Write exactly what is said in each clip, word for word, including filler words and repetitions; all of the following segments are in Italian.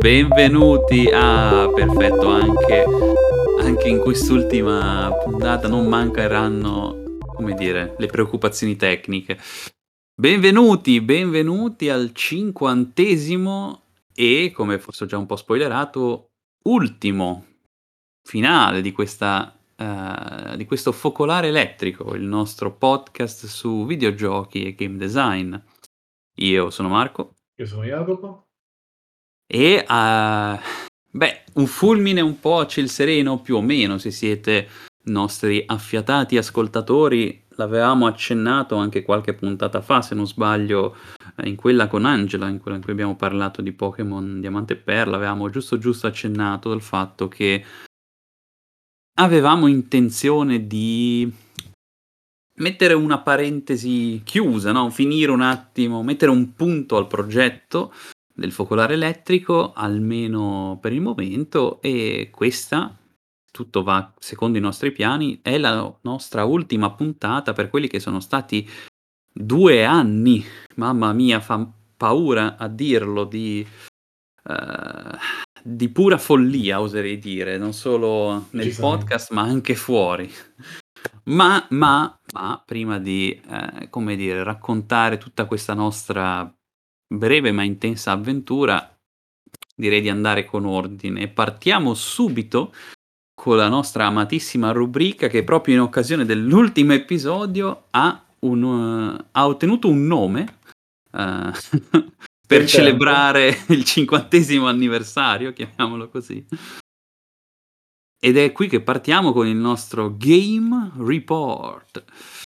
Benvenuti ah, perfetto, anche anche in quest'ultima puntata non mancheranno, come dire, le preoccupazioni tecniche. Benvenuti, benvenuti al cinquantesimo e, come forse ho già un po' spoilerato, ultimo finale di questa ehm, di questo Focolare Elettrico, il nostro podcast su videogiochi e game design. Io sono Marco. Io sono Jacopo. E, uhm, beh, un fulmine un po' a ciel sereno, più o meno, se siete nostri affiatati ascoltatori, l'avevamo accennato anche qualche puntata fa, se non sbaglio, ehm, in quella con Angela, in quella in cui abbiamo parlato di Pokémon Diamante e Perla, avevamo giusto, giusto accennato del fatto che avevamo intenzione di mettere una parentesi chiusa, no, finire un attimo, mettere un punto al progetto del Focolare Elettrico, almeno per il momento, e questa, tutto va secondo i nostri piani, è la nostra ultima puntata per quelli che sono stati due anni, mamma mia, fa paura a dirlo, di ehm, di pura follia oserei dire, non solo nel Decisamente. podcast ma anche fuori. Ma ma ma prima di, ehm, come dire, raccontare tutta questa nostra breve ma intensa avventura, direi di andare con ordine. Partiamo subito con la nostra amatissima rubrica che proprio in occasione dell'ultimo episodio ha un ha ottenuto un nome, ehm, per Del tempo. celebrare il cinquantesimo anniversario, chiamiamolo così. Ed è qui che partiamo con il nostro Game Report.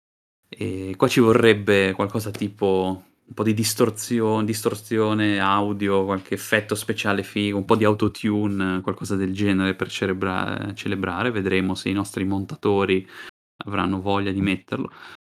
E qua ci vorrebbe qualcosa tipo un po' di distorzio distorsione audio, qualche effetto speciale figo, un po' di autotune, qualcosa del genere per cerebra celebrare. Vedremo se i nostri montatori avranno voglia di metterlo.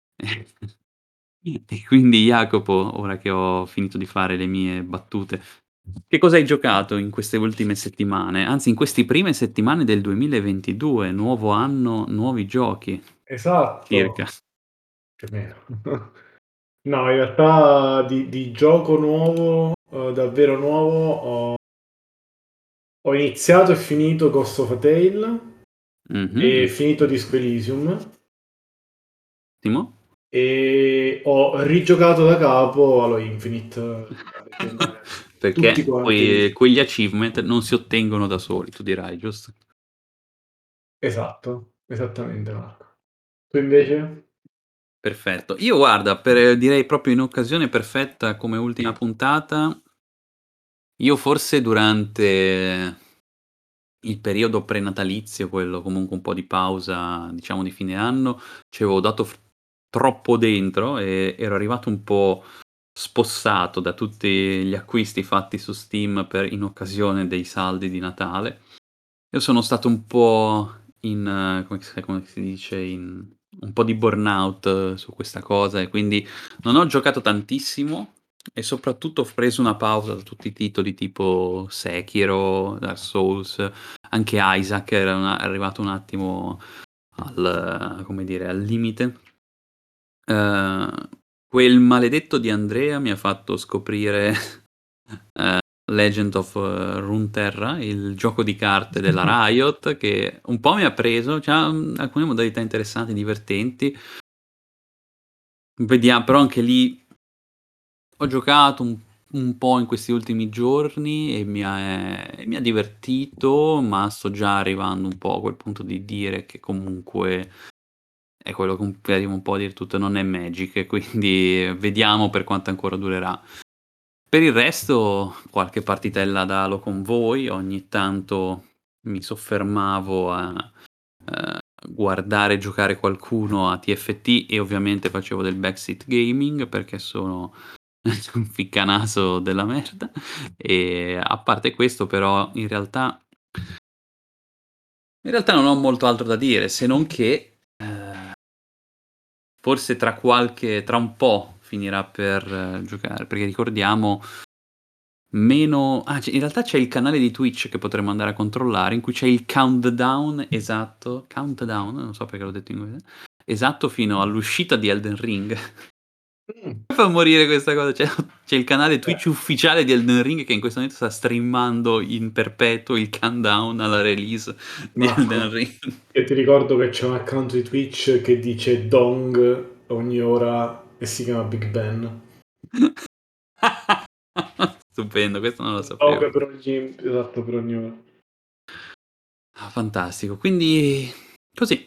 E quindi Jacopo, ora che ho finito di fare le mie battute, che cosa hai giocato in queste ultime settimane? Anzi, in questi prime settimane del duemilaventidue, nuovo anno, nuovi giochi, circa. Esatto, più o meno. No, in realtà di di gioco nuovo, uhm, davvero nuovo, ho ho iniziato e finito Ghost of a Tale e Mh-mh. finito Disco Elysium Timo? e ho rigiocato da capo Halo Infinite, a detto tutti Perché que quanti. quegli achievement non si ottengono da soli, tu dirai, giusto? Esatto, esattamente Marco. Tu invece? Perfetto. Io guarda, per direi proprio in occasione perfetta come ultima puntata, io forse durante il periodo prenatalizio, quello comunque un po' di pausa, diciamo di fine anno, ci avevo dato f troppo dentro e ero arrivato un po' spossato da tutti gli acquisti fatti su Steam per in occasione dei saldi di Natale. Io sono stato un po' in come s come si dice, in un po' di burnout su questa cosa e quindi non ho giocato tantissimo e soprattutto ho preso una pausa da tutti i titoli tipo Sekiro, Dark Souls, anche Isaac era una arrivato un attimo al come dire, al limite. Ehm, quel maledetto di Andrea mi ha fatto scoprire, ehm, Legend of Runeterra, il gioco di carte della Riot, che un po' mi ha preso, c'ha, mhmm, alcune modalità interessanti, divertenti. Vedia però anche lì ho giocato un un po' in questi ultimi giorni e mi ha ehm, mi ha divertito, ma sto già arrivando un po' a quel punto di dire che comunque è quello con cui arrivo un po' a dir tutto, non è Magic e quindi vediamo per quanto ancora durerà. Per il resto qualche partitella da Halo con voi, ogni tanto mi soffermavo a, ehm, guardare giocare qualcuno a T F T e ovviamente facevo del backseat gaming perché sono un ficcanaso della merda. E a parte questo però in realtà in realtà non ho molto altro da dire se non che, ehm forse tra qualche tra un po' finirà per giocare, perché ricordiamo meno ah, c in realtà c'è il canale di Twitch che potremmo andare a controllare, in cui c'è il countdown esatto, countdown, non so perché l'ho detto in inglese, esatto fino all'uscita di Elden Ring. Mh. Fa morire questa cosa, c'è c'è il canale Eh. Twitch ufficiale di Elden Ring che in questo momento sta streamando in perpetuo il countdown alla release di Elden Marco, Ring. io ti ricordo che c'è un account di Twitch che dice dong ogni ora e si chiama Big Ben. Stupendo, questo non lo Dong sapevo. per ogni esatto, per ogni ora. Ah, fantastico. Quindi così.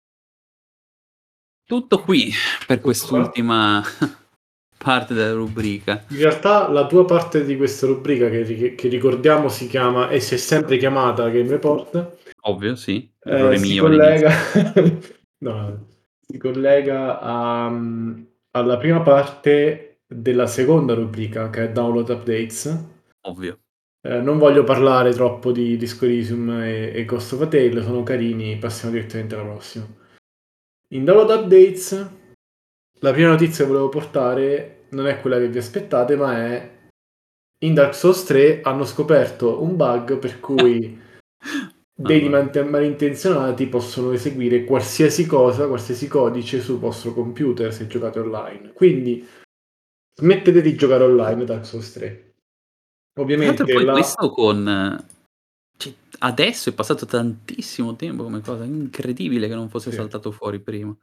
Tutto qui per Tutto qua. quest'ultima parte della rubrica. In realtà la tua parte di questa rubrica che ri che ricordiamo si chiama e si è sempre chiamata Game Report Ovvio, sì, ehm, errore si mio all'inizio. collega no, si collega a mhmm, alla prima parte della seconda rubrica che è Download Updates. Ovvio. Ehm, non voglio parlare troppo di Disco Elysium e e Ghost of a Tale, sono carini, passiamo direttamente alla prossima. In Download Updates, la prima notizia che volevo portare non è quella che vi aspettate, ma è in Dark Souls tre hanno scoperto un bug per cui dei Mamma mia. mante malintenzionati possono eseguire qualsiasi cosa, qualsiasi codice sul vostro computer se giocate online. Quindi smettete di giocare online Dark Souls tre. Tra l'altro Ovviamente poi la questo con ceh adesso è passato tantissimo tempo come cosa, incredibile che non fosse Sì. saltato fuori prima.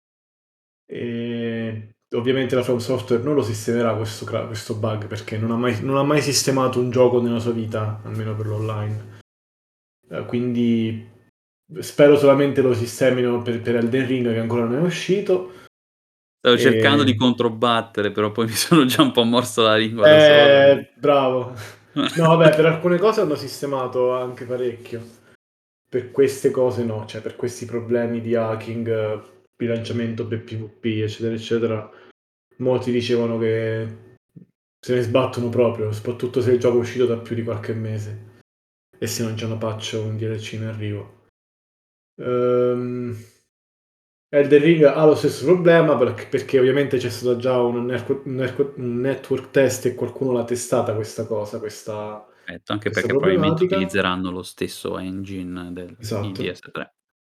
Ehm, ovviamente la From Software non lo sistemerà questo cra questo bug perché non ha mai non ha mai sistemato un gioco nella sua vita, almeno per l'online. Ehm, quindi spero solamente lo sistemino per per Elden Ring che ancora non è uscito. Stavo cercando di Ehm controbattere, però poi mi sono già un po' morso la lingua da solo, quindi Eh, bravo. No vabbè, per alcune cose hanno sistemato anche parecchio. Per queste cose no, cioè per questi problemi di hacking, bilanciamento per PvP, eccetera, eccetera, molti dicevano che se ne sbattono proprio, soprattutto se il gioco è uscito da più di qualche mese e se non c'è una patch o un D L C in arrivo. Ehm Elden Ring ha lo stesso problema perch perché ovviamente c'è stato già un nerco un nerco un network test e qualcuno l'ha testata questa cosa, questa Etto, anche questa perché probabilmente problematica. utilizzeranno lo stesso engine del di Esatto. DS3.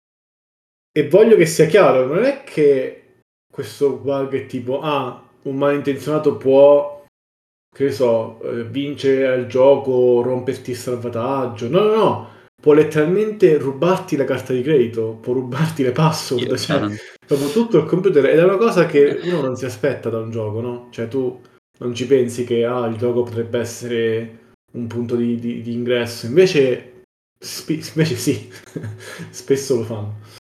E voglio che sia chiaro, non è che questo bug è tipo: "Ah, un malintenzionato può, che ne so, uhm, vincere al gioco, romperti il salvataggio." No, no, no, può letteralmente rubarti la carta di credito, può rubarti le Dio password, cioè san proprio tutto il computer ed è una cosa che uno non si aspetta da un gioco, no, cioè tu non ci pensi che, ah, il gioco potrebbe essere un punto di di di ingresso, invece spi invece sì, spesso lo fanno.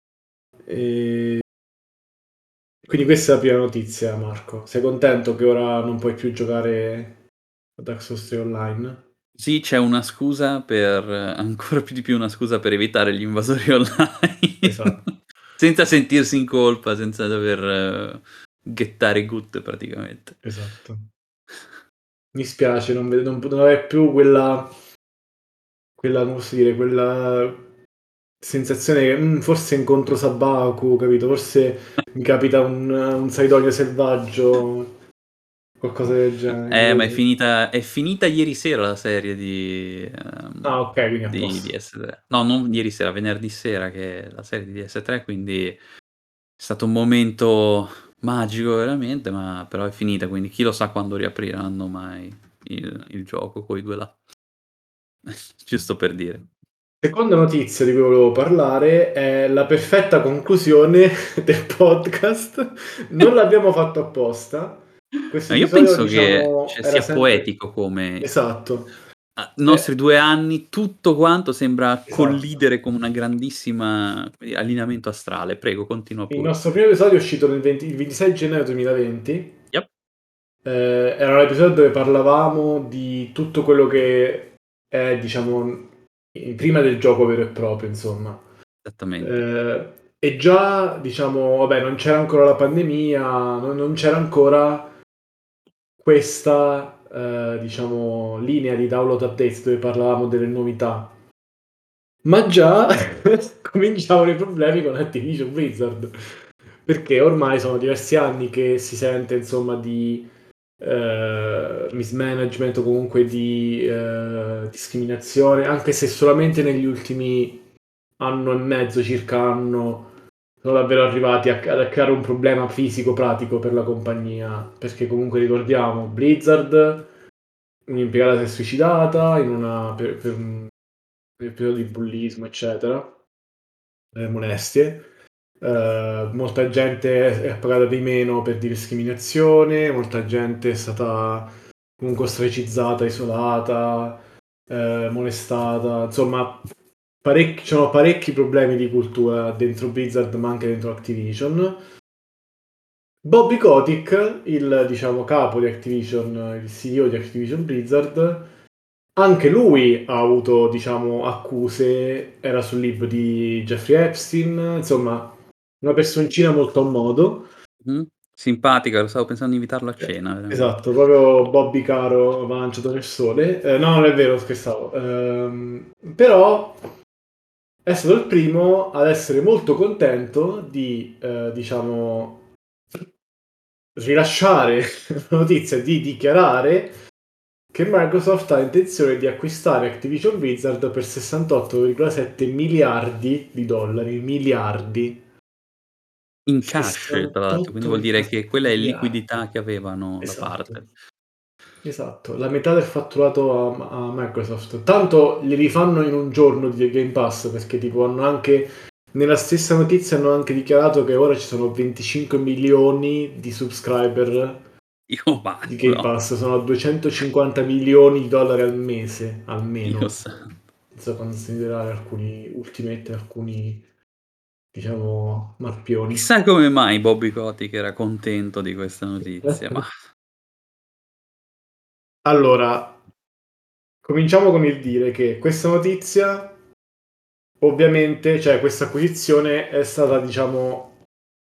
Ehm quindi questa è la prima notizia, Marco. Sei contento che ora non puoi più giocare a Dark Souls tre online? Sì, c'è una scusa per ancora più di più una scusa per evitare gli invasori Esa online, senza sentirsi in colpa, senza dover gettare gutta praticamente. Esatto. Mi spiace non ve non p non avere più quella quella come posso dire, quella sensazione che: "Mhmm, forse incontro Sabaku", capito, "Forse mi capita un un Saidonia selvaggio", qualcosa del genere, Eh, ma è capito? finita è finita ieri sera la serie di ehm, Ah okay, quindi a di posto. DS3. No, non ieri sera, venerdì sera che è la serie di DS3, quindi è stato un momento magico veramente, ma però è finita, quindi chi lo sa quando riapriranno mai il il gioco quei due là. Giusto per dire. Seconda notizia di cui volevo parlare è la perfetta conclusione del podcast. Non l'abbiamo fatto apposta. Questo Ma io episodio penso che, diciamo cioè, era sia sempre poetico come esatto. a nostri E due anni, tutto quanto sembra Esatto. collidere con una grandissima come dire, allineamento astrale. Prego, continua Il pure. nostro primo episodio è uscito nel venti il ventisei gennaio duemilaventi. Yep. Ehm, era un episodio dove parlavamo di tutto quello che è, diciamo, i prima del gioco vero e proprio, insomma. Esattamente. Ehm, e già, diciamo, vabbè, non c'era ancora la pandemia, no non c'era ancora questa, ehm, diciamo, linea di download updates dove parlavamo delle novità. Ma già cominciavano i problemi con Activision Blizzard, perché ormai sono diversi anni che si sente, insomma, di, ehm, mismanagement o comunque di, ehm, discriminazione, anche se solamente negli ultimi anno e mezzo, circa anno, sono davvero arrivati a, a creare un problema fisico pratico per la compagnia, perché comunque ricordiamo Blizzard, un'impiegata si è suicidata in una, per, per un per un periodo di bullismo eccetera, eh, molestie. Uh, molta gente è pagata di meno per discriminazione, molta gente è stata comunque ostracizzata, isolata, eh, molestata, insomma parecchi, ci sono parecchi problemi di cultura dentro Blizzard ma anche dentro Activision. Bobby Kotick, il diciamo capo di Activision, il C E O di Activision Blizzard, anche lui ha avuto diciamo accuse, era sul libro di Jeffrey Epstein, insomma una personcina molto a modo. Mh, simpatica, lo stavo pensando di invitarlo a Eh, cena veramente. esatto, proprio Bobby Caro m'ha lanciato nel sole. Eh, no, non è vero, scherzavo. Ehm, però è stato il primo ad essere molto contento di, eh, diciamo, rilasciare la notizia, di dichiarare che Microsoft ha intenzione di acquistare Activision Blizzard per sessantotto virgola sette miliardi di dollari. Miliardi. In cash tra l'altro, quindi vuol dire che sessantotto virgola sette quella è miliardi. liquidità che avevano da Esatto. parte. Esatto, la metà del fatturato a, a Microsoft. Tanto li rifanno in un giorno di Game Pass, perché tipo hanno anche, nella stessa notizia hanno anche dichiarato che ora ci sono venticinque milioni di subscriber Dio di Game madò, Pass, sono a duecentocinquanta milioni di dollari al mese, Dio almeno, santo. senza considerare alcuni Ultimate, alcuni, diciamo, mappioni. Chissà come mai Bobby Kotick era contento di questa notizia, ma Allora, cominciamo con il dire che questa notizia, ovviamente, cioè questa acquisizione è stata, diciamo,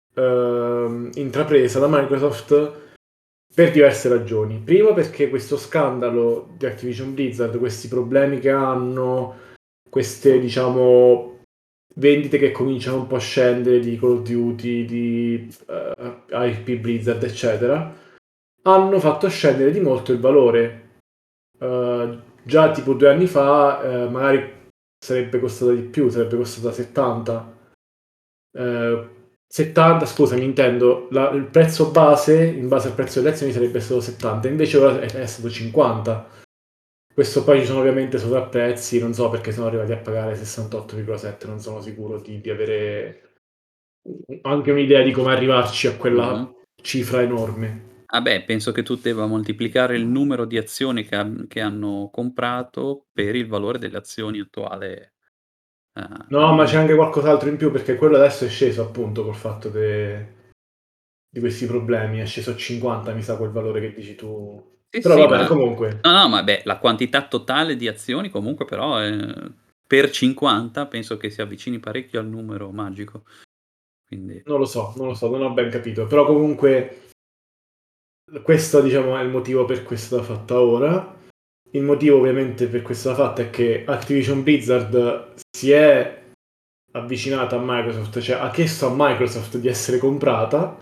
ehm, intrapresa da Microsoft per diverse ragioni. Primo perché questo scandalo di Activision Blizzard, questi problemi che hanno, queste, diciamo, vendite che cominciano un po' a scendere di Call of Duty, di eh, I P Blizzard, eccetera, hanno fatto scendere di molto il valore. Uh, già tipo due anni fa uh, magari sarebbe costata di più, sarebbe costata settanta. Uh, settanta, scusa, mi intendo, la, il prezzo base, in base al prezzo delle azioni, sarebbe stato settanta, invece ora è, è stato cinquanta. Questo poi ci sono ovviamente sovrapprezzi, non so perché sono arrivati a pagare sessantotto virgola sette, non sono sicuro di, di avere anche un'idea di come arrivarci a mh-mh. quella cifra enorme. Ah beh, penso che tu debba moltiplicare il numero di azioni che han che hanno comprato per il valore delle azioni attuale, ehm, al No, ma c'è momento. anche qualcos'altro in più perché quello adesso è sceso appunto col fatto de- di questi problemi. È sceso a cinquanta, mi sa quel valore che dici tu. Sì, Però sì, va bene, ma comunque, no, no, ma beh, la quantità totale di azioni comunque però, ehm, per cinquanta penso che si avvicini parecchio al numero magico, quindi non lo so, non lo so, non ho ben capito. Però comunque questo diciamo è il motivo per cui è stata fatta ora. Il motivo ovviamente per cui è stata fatta è che Activision Blizzard si è avvicinata a Microsoft, cioè ha chiesto a Microsoft di essere comprata.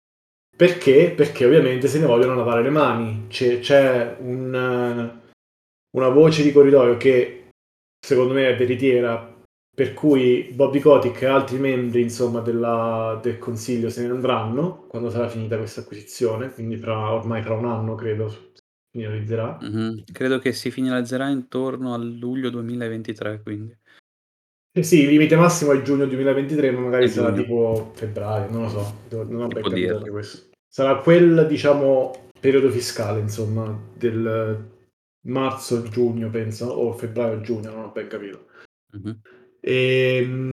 Perché? Perché ovviamente se ne vogliono lavare le mani. C'è, c'è un, eh, una voce di corridoio che secondo me è veritiera, per cui Bobby Kotick e altri membri insomma, della- del consiglio se ne andranno quando sarà finita questa acquisizione, quindi fra, ormai fra un anno credo si finalizzerà. mh-mh, credo che si finalizzerà intorno al luglio duemilaventitré, quindi Eh sì, il limite massimo è giugno duemilaventitré, ma magari è sarà giugno, tipo febbraio, non lo so, devo- non ho si ben può capito anche dirlo. questo. Sarà quel, diciamo, periodo fiscale, insomma, del marzo-giugno, penso, o febbraio-giugno, non ho ben capito. Mh-mh. Ehm,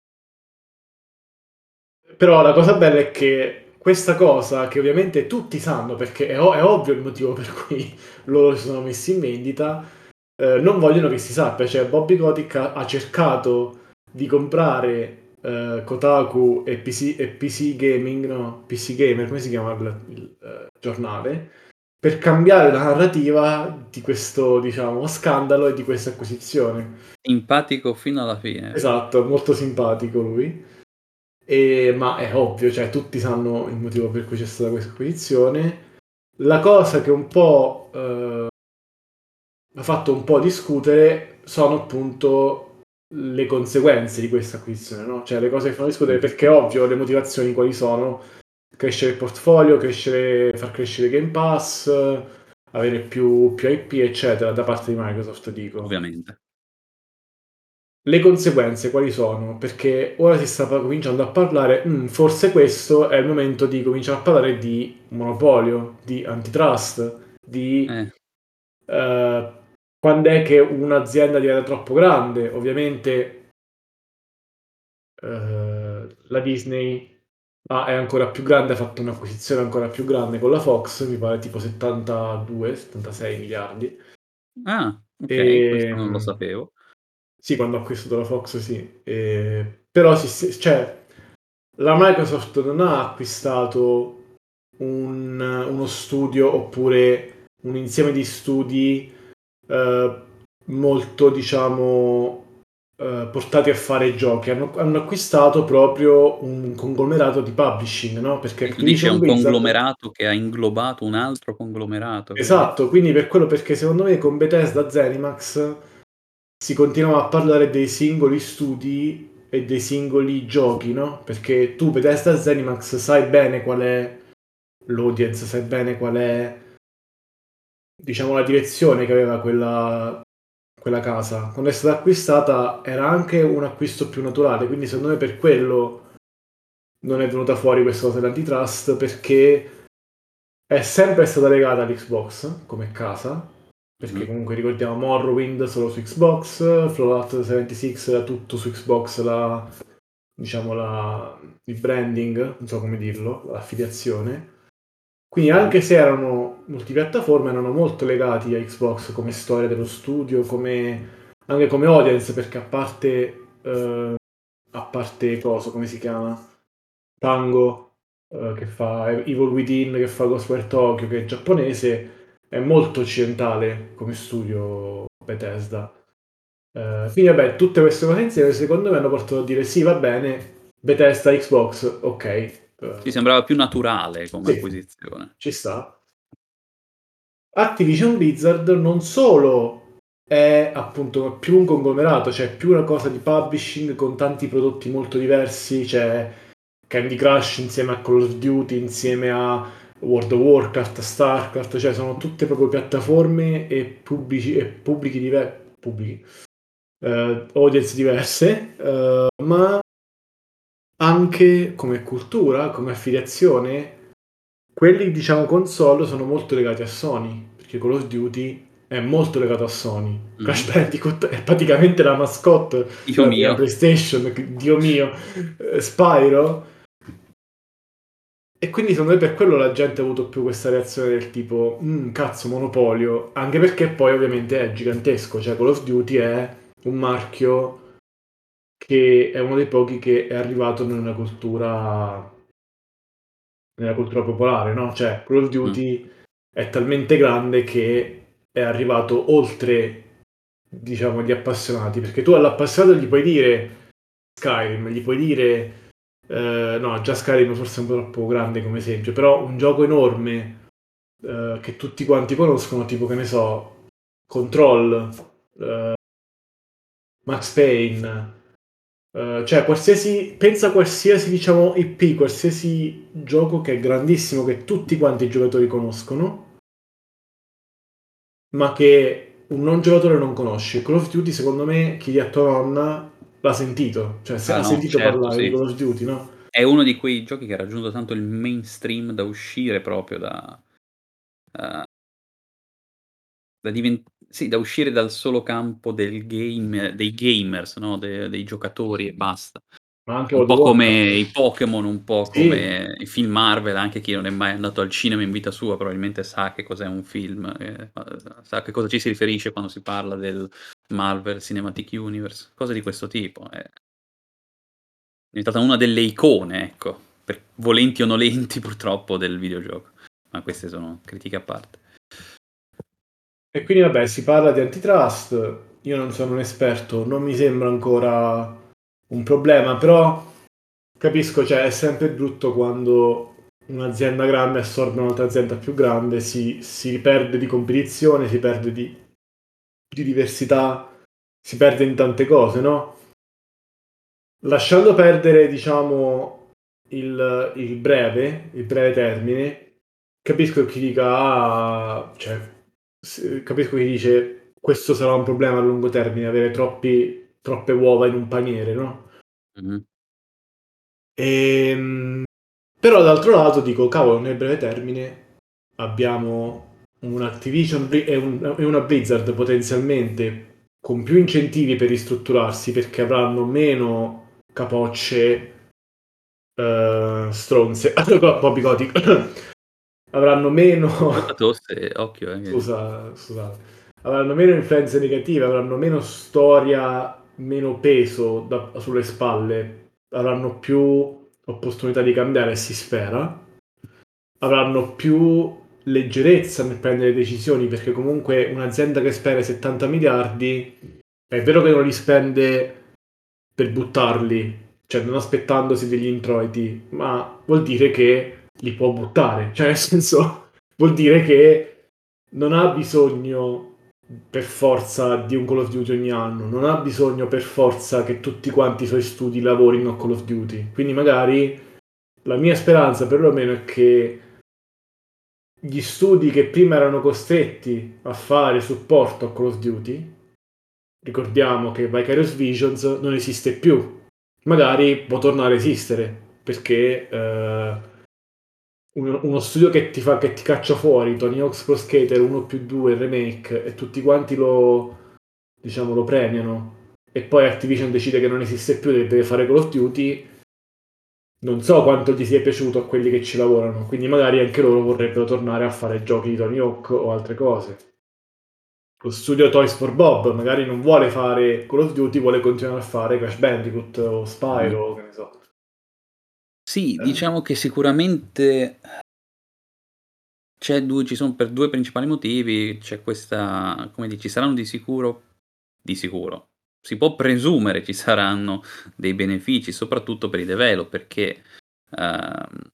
Però la cosa bella è che questa cosa, che ovviamente tutti sanno, perché è, o- è ovvio il motivo per cui loro si sono messi in vendita, eh, non vogliono che si sappia. Cioè, Bobby Kotick ha, ha cercato di comprare eh, Kotaku e P C, e P C Gaming, no, P C Gamer, come si chiama il, il, eh, giornale, per cambiare la narrativa di questo, diciamo, scandalo e di questa acquisizione. Simpatico fino alla fine. Esatto, molto simpatico lui. E- ma è ovvio, cioè tutti sanno il motivo per cui c'è stata questa acquisizione. La cosa che un po' eh, ha fatto un po' discutere sono appunto le conseguenze di questa acquisizione, no? Cioè le cose che fanno discutere, Mm. perché è ovvio le motivazioni quali sono: crescere il portfolio, crescere, far crescere Game Pass, avere più, più I P, eccetera, da parte di Microsoft, dico. Ovviamente. Le conseguenze quali sono? Perché ora si sta cominciando a parlare, "Mm, forse questo è il momento di cominciare a parlare di monopolio, di antitrust, di Eh, eh, quando è che un'azienda diventa troppo grande." Ovviamente eh, la Disney ah, è ancora più grande, ha fatto un'acquisizione ancora più grande con la Fox, mi pare tipo settantadue settantasei miliardi. Ah, ok, questo E, non lo sapevo. sì, quando ha acquistato la Fox, sì. E, però si, si- cioè, la Microsoft non ha acquistato un- uno studio oppure un insieme di studi eh, molto, diciamo, eh, portati a fare giochi. Hanno, hanno acquistato proprio un conglomerato di publishing, no? Perché E tu dici è Activision un Blizzard... conglomerato che ha inglobato un altro conglomerato, quindi? Esatto, quindi per quello, perché secondo me con Bethesda Zenimax si continuava a parlare dei singoli studi e dei singoli giochi, no? Perché tu Bethesda Zenimax sai bene qual è l'audience, sai bene qual è, diciamo, la direzione che aveva quella, quella casa. Quando è stata acquistata era anche un acquisto più naturale, quindi secondo me per quello non è venuta fuori questa cosa dell'antitrust, perché è sempre stata legata all'Xbox come casa, perché Mhm. comunque ricordiamo Morrowind solo su Xbox, Fallout settantasei era tutto su Xbox, la, diciamo la, il branding, non so come dirlo, l'affiliazione. Quindi Mhm. anche se erano multipiattaforme, erano molto legati a Xbox come storia dello studio, come, anche come audience, perché a parte, eh, a parte cosa, come si chiama? Tango, eh, che fa Evil Within, che fa Ghostwire Tokyo, che è giapponese, è molto occidentale come studio Bethesda. Eh, quindi vabbè, tutte queste cose insieme secondo me hanno portato a dire sì, va bene, Bethesda, Xbox, ok. Ti Eh, sembrava più naturale come sì, acquisizione. ci sta. Activision Blizzard non solo è appunto più un conglomerato, cioè più una cosa di publishing con tanti prodotti molto diversi, c'è Candy Crush insieme a Call of Duty, insieme a World of Warcraft, Starcraft, cioè sono tutte proprio piattaforme e pubblici e pubblici diversi, pubblici, eh, audience diverse, eh, ma anche come cultura, come affiliazione, quelli diciamo console sono molto legati a Sony, perché Call of Duty è molto legato a Sony. Mhm. Crash Bandicoot è praticamente la mascotte Dio della prima mio. PlayStation, che- Dio mio, eh, Spyro. E quindi secondo me per quello la gente ha avuto più questa reazione del tipo, "Mm, cazzo, monopolio", anche perché poi ovviamente è gigantesco, cioè Call of Duty è un marchio che è uno dei pochi che è arrivato nella cultura nella cultura popolare, no? Cioè, Call of Mm. Duty è talmente grande che è arrivato oltre, diciamo, gli appassionati, perché tu all'appassionato gli puoi dire Skyrim, gli puoi dire eh, no, già Skyrim forse è un po' troppo grande come esempio, però un gioco enorme eh, che tutti quanti conoscono, tipo che ne so, Control, eh, Max Payne, eh, cioè qualsiasi, pensa a qualsiasi diciamo I P, qualsiasi gioco che è grandissimo, che tutti quanti i giocatori conoscono, ma che un non giocatore non conosce. Call of Duty, secondo me, chi è a tua nonna l'ha sentito, cioè se Ah ha no, sentito certo, parlare di sì. Call of Duty, no? È uno di quei giochi che ha raggiunto tanto il mainstream da uscire proprio da, eh, da diven- sì, da uscire dal solo campo del game, dei gamers, no? De- dei giocatori e basta. Ma anche Un World of po' come Warcraft. i Pokémon, un po' Sì, come i film Marvel, anche chi non è mai andato al cinema in vita sua probabilmente sa che cos'è un film, eh, sa a che cosa ci si riferisce quando si parla del Marvel Cinematic Universe, cose di questo tipo. È diventata una delle icone, ecco, per volenti o nolenti purtroppo, del videogioco. Ma queste sono critiche a parte. e quindi vabbè, si parla di antitrust, io non sono un esperto, non mi sembra ancora un problema, però capisco, cioè è sempre brutto quando un'azienda grande assorbe un'altra azienda più grande, si, si perde di competizione, si perde di, di diversità, si perde in tante cose, no? Lasciando perdere, diciamo, il il breve il breve termine, capisco chi dica: "Ah" cioè, s capisco chi dice: "Questo sarà un problema a lungo termine, avere troppi troppe uova in un paniere", no? Mh-mh. Ehm, però d'altro lato dico: "Cavolo, nel breve termine abbiamo un Activision Bli e un e una Blizzard potenzialmente con più incentivi per ristrutturarsi, perché avranno meno capocce, uhm, stronze, po' po' bigoti, avranno meno Molta tosse, occhio eh che scusa scusate, avranno meno influenze negative, avranno meno storia, meno peso da sulle spalle, avranno più opportunità di cambiare, si spera. Avranno più leggerezza nel prendere decisioni, perché comunque un'azienda che spende settanta miliardi è vero che non li spende per buttarli, cioè non aspettandosi degli introiti, ma vuol dire che li può buttare, cioè nel senso vuol dire che non ha bisogno per forza di un Call of Duty ogni anno, non ha bisogno per forza che tutti quanti i suoi studi lavorino a Call of Duty. Quindi magari la mia speranza perlomeno è che gli studi che prima erano costretti a fare supporto a Call of Duty, ricordiamo che Vicarious Visions non esiste più, magari può tornare a esistere perché eh, uno, uno studio che ti fa che ti caccia fuori Tony Hawk's Pro Skater uno più due remake e tutti quanti lo diciamo lo premiano e poi Activision decide che non esiste più e deve fare Call of Duty, non so quanto gli sia piaciuto a quelli che ci lavorano, quindi magari anche loro vorrebbero tornare a fare giochi di Tony Hawk o altre cose. Lo studio Toys for Bob magari non vuole fare Call of Duty, vuole continuare a fare Crash Bandicoot o Mh-mh. Spyro, che ne so. Sì, Eh? diciamo che sicuramente c'è due ci son per due principali motivi, c'è questa come dici, saranno di sicuro di sicuro, si può presumere ci saranno dei benefici, soprattutto per i developer, perché, uhm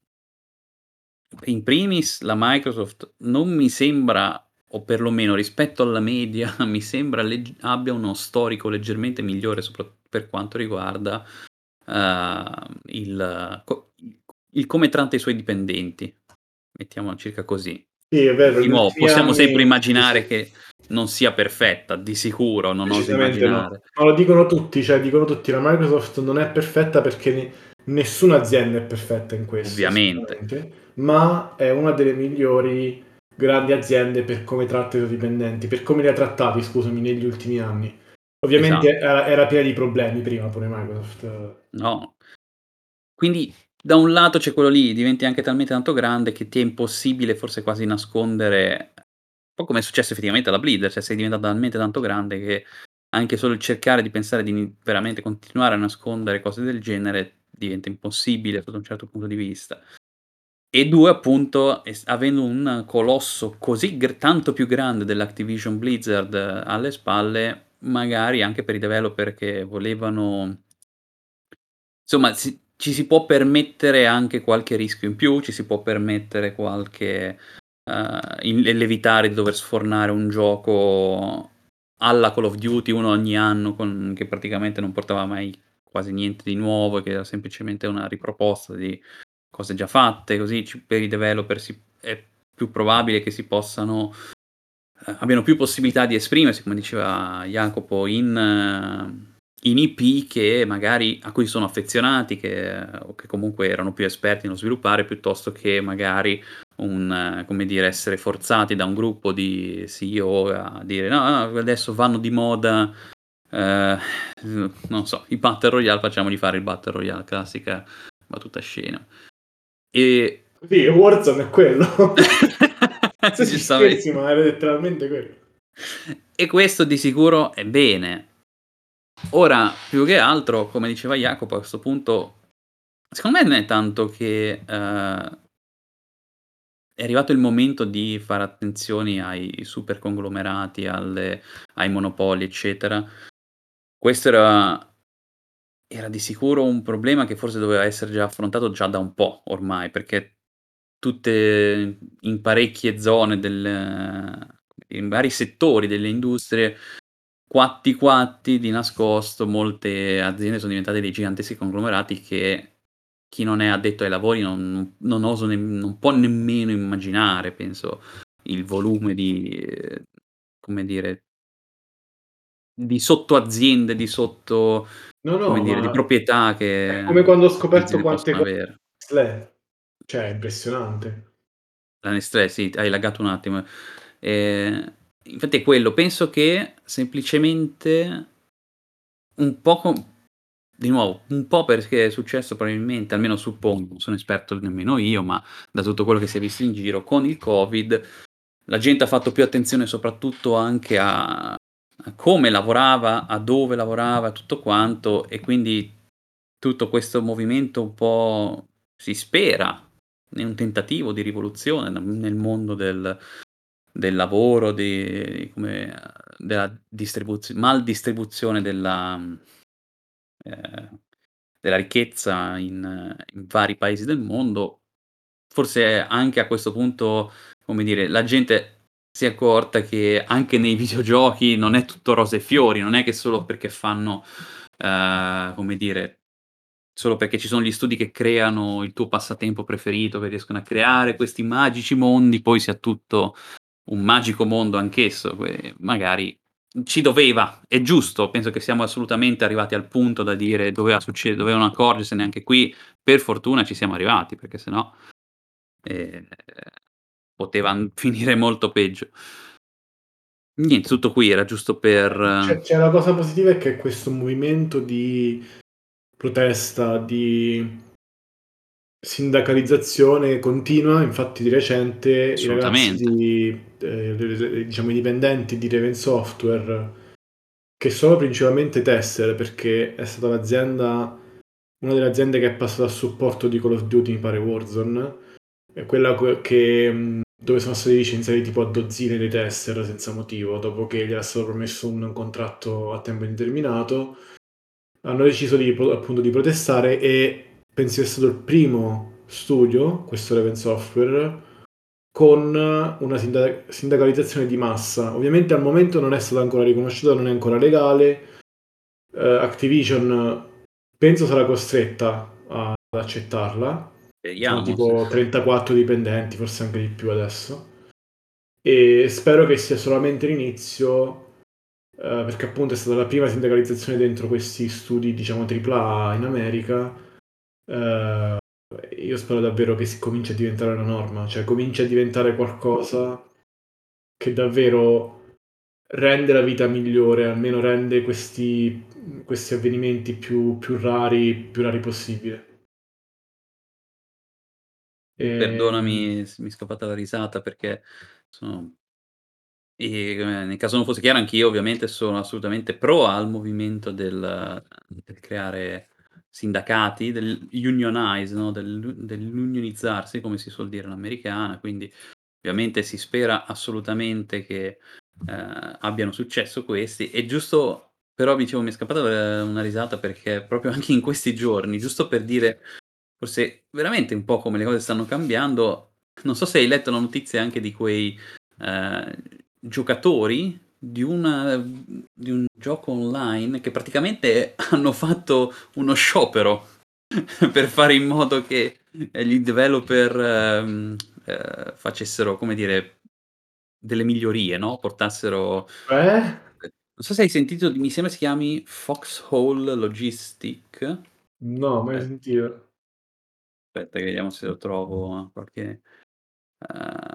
in primis la Microsoft non mi sembra, o perlomeno rispetto alla media, mi sembra legg abbia uno storico leggermente migliore sopra per quanto riguarda, uhm, il co il come tratta i suoi dipendenti, mettiamola circa così. Sì, è vero, Di negli nuovo, ultimi possiamo sempre anni sì, immaginare sì, che non sia perfetta, di sicuro, non oso decisamente no. immaginare, Ma lo dicono tutti, cioè dicono tutti, la Microsoft non è perfetta perché ne- nessuna azienda è perfetta in questo, ovviamente. assolutamente, ma è una delle migliori grandi aziende per come tratta i suoi dipendenti, per come li ha trattati, scusami, negli ultimi anni. Ovviamente Esatto. era, era piena di problemi prima pure Microsoft. No. Quindi da un lato c'è quello lì, diventi anche talmente tanto grande che ti è impossibile forse quasi nascondere, un po' come è successo effettivamente alla Blizzard, cioè sei diventata talmente tanto grande che anche solo il cercare di pensare di ni veramente continuare a nascondere cose del genere diventa impossibile sotto un certo punto di vista. E due appunto, es avendo un colosso così gr tanto più grande dell'Activision Blizzard eh, alle spalle, magari anche per i developer che volevano insomma si ci si può permettere anche qualche rischio in più, ci si può permettere qualche uhm, il l'evitare di dover sfornare un gioco alla Call of Duty, uno ogni anno con che praticamente non portava mai quasi niente di nuovo e che era semplicemente una riproposta di cose già fatte, così ci per i developer si è più probabile che si possano ehm, abbiano più possibilità di esprimersi, come diceva Jacopo, in eh, in I P che magari a cui sono affezionati, che o che comunque erano più esperti nello sviluppare, piuttosto che magari un eh, come dire, essere forzati da un gruppo di C E O a dire: "No, no, adesso vanno di moda, ehm, non so, i battle royale, facciamogli fare il battle royale", classica battuta scena. E Sì, Warzone è quello. Se ci giustamente. scherzi, ma era letteralmente quello. E questo di sicuro è bene. Ora, più che altro, come diceva Jacopo, a questo punto, secondo me non è tanto che, ehm, è arrivato il momento di fare attenzioni ai super conglomerati, alle ai monopoli, eccetera. Questo era era di sicuro un problema che forse doveva essere già affrontato già da un po' ormai, perché tutte in parecchie zone del in vari settori delle industrie quatti quatti di nascosto molte aziende sono diventate dei giganteschi conglomerati che chi non è addetto ai lavori non non oso nem non può nemmeno immaginare, penso, il volume di ehm, come dire di sottoaziende, di sotto No, come no, dire, di ma proprietà è che come quando ho le scoperto aziende quante possono co avere. Nestlé. Cioè, è impressionante. La Nestlé, sì, hai laggato un attimo. Ehm, infatti è quello, penso che semplicemente un poco di nuovo, un po' perché è successo probabilmente, almeno suppongo, non sono esperto nemmeno io, ma da tutto quello che si è visto in giro, con il Covid la gente ha fatto più attenzione soprattutto anche a a come lavorava, a dove lavorava, tutto quanto, e quindi tutto questo movimento un po' si spera in un tentativo di rivoluzione n nel mondo del del lavoro, di come della distribuz maldistribuzione della mhmm, ehm, della ricchezza in in vari paesi del mondo. Forse anche a questo punto, come dire, la gente si è accorta che anche nei videogiochi non è tutto rose e fiori, non è che solo perché fanno, ehm, come dire, solo perché ci sono gli studi che creano il tuo passatempo preferito, che riescono a creare questi magici mondi, poi sia tutto un magico mondo anch'esso, que magari ci doveva, è giusto, penso che siamo assolutamente arrivati al punto da dire: "Doveva succe dovevano accorgersene anche qui." Per fortuna ci siamo arrivati, perché se no, ehm, potevan finire molto peggio. Niente, tutto qui, era giusto per C'è c'è la cosa positiva è che questo movimento di protesta, di sindacalizzazione continua, infatti di recente i ragazzi assolutamente. di ehm, le le diciamo i dipendenti di Raven Software, che sono principalmente tester, perché è stata l'azienda una delle aziende che è passata a supporto di Call of Duty, mi pare Warzone, è quella que che mhmm, dove sono stati licenziati tipo a dozzine dei tester senza motivo, dopo che gli era stato promesso un contratto a tempo indeterminato. Hanno deciso di pro appunto di protestare e penso sia stato il primo studio, questo Raven Software, con una sinda sindacalizzazione di massa. Ovviamente al momento non è stata ancora riconosciuta, non è ancora legale. Ehm, Activision penso sarà costretta a ad accettarla. Sono Speriamo, sì. tipo trentaquattro dipendenti, forse anche di più adesso. E spero che sia solamente l'inizio, ehm, perché appunto è stata la prima sindacalizzazione dentro questi studi, diciamo tripla A in America. Ehm, io spero davvero che si cominci a diventare una norma, cioè cominci a diventare qualcosa che davvero rende la vita migliore, almeno rende questi mhmm, questi avvenimenti più più rari più rari possibile. Ehm Perdonami se mi è scappata la risata perché sono ehm, nel caso non fosse chiaro, anch'io ovviamente sono assolutamente pro al movimento del del creare sindacati, del unionize, no, dell'u dell'unionizzarsi, come si suol dire all'americana, quindi ovviamente si spera assolutamente che, ehm, abbiano successo questi. E giusto però dicevo mi è scappata, ehm, una risata perché proprio anche in questi giorni, giusto per dire forse veramente un po' come le cose stanno cambiando, non so se hai letto la notizia anche di quei, ehm, giocatori di un mhmm, di un gioco online che praticamente hanno fatto uno sciopero per fare in modo che, ehm, gli developer, mhmm, ehm, facessero, come dire, delle migliorie, no, portassero eh? ehm, non so se hai sentito di mi sembra si chiami Foxhole Logistic. No, mai Aspe sentito. aspetta che vediamo se lo trovo qualche ehm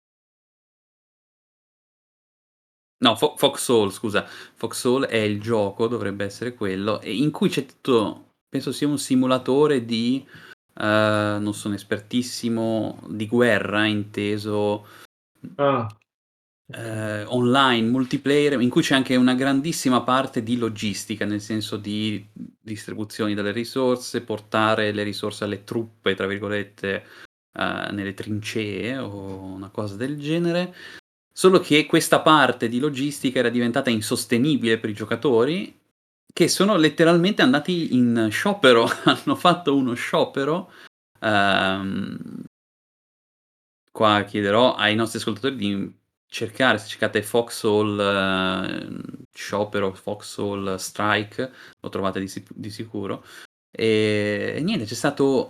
no, Fo Foxhole scusa. Foxhole è il gioco, dovrebbe essere quello, e in cui c'è tutto penso sia un simulatore di, ehm, non sono espertissimo, di guerra inteso, Ah, okay. ehm, online, multiplayer, in cui c'è anche una grandissima parte di logistica, nel senso di distribuzioni delle risorse, portare le risorse alle "truppe" tra virgolette, ehm, nelle trincee o una cosa del genere. Solo che questa parte di logistica era diventata insostenibile per i giocatori, che sono letteralmente andati in sciopero, hanno fatto uno sciopero. Ehm, qua chiederò ai nostri ascoltatori di cercare, se cercate Foxhole, ehm, sciopero, Foxhole Strike, lo trovate di sic di sicuro. Ehm, e niente, c'è stato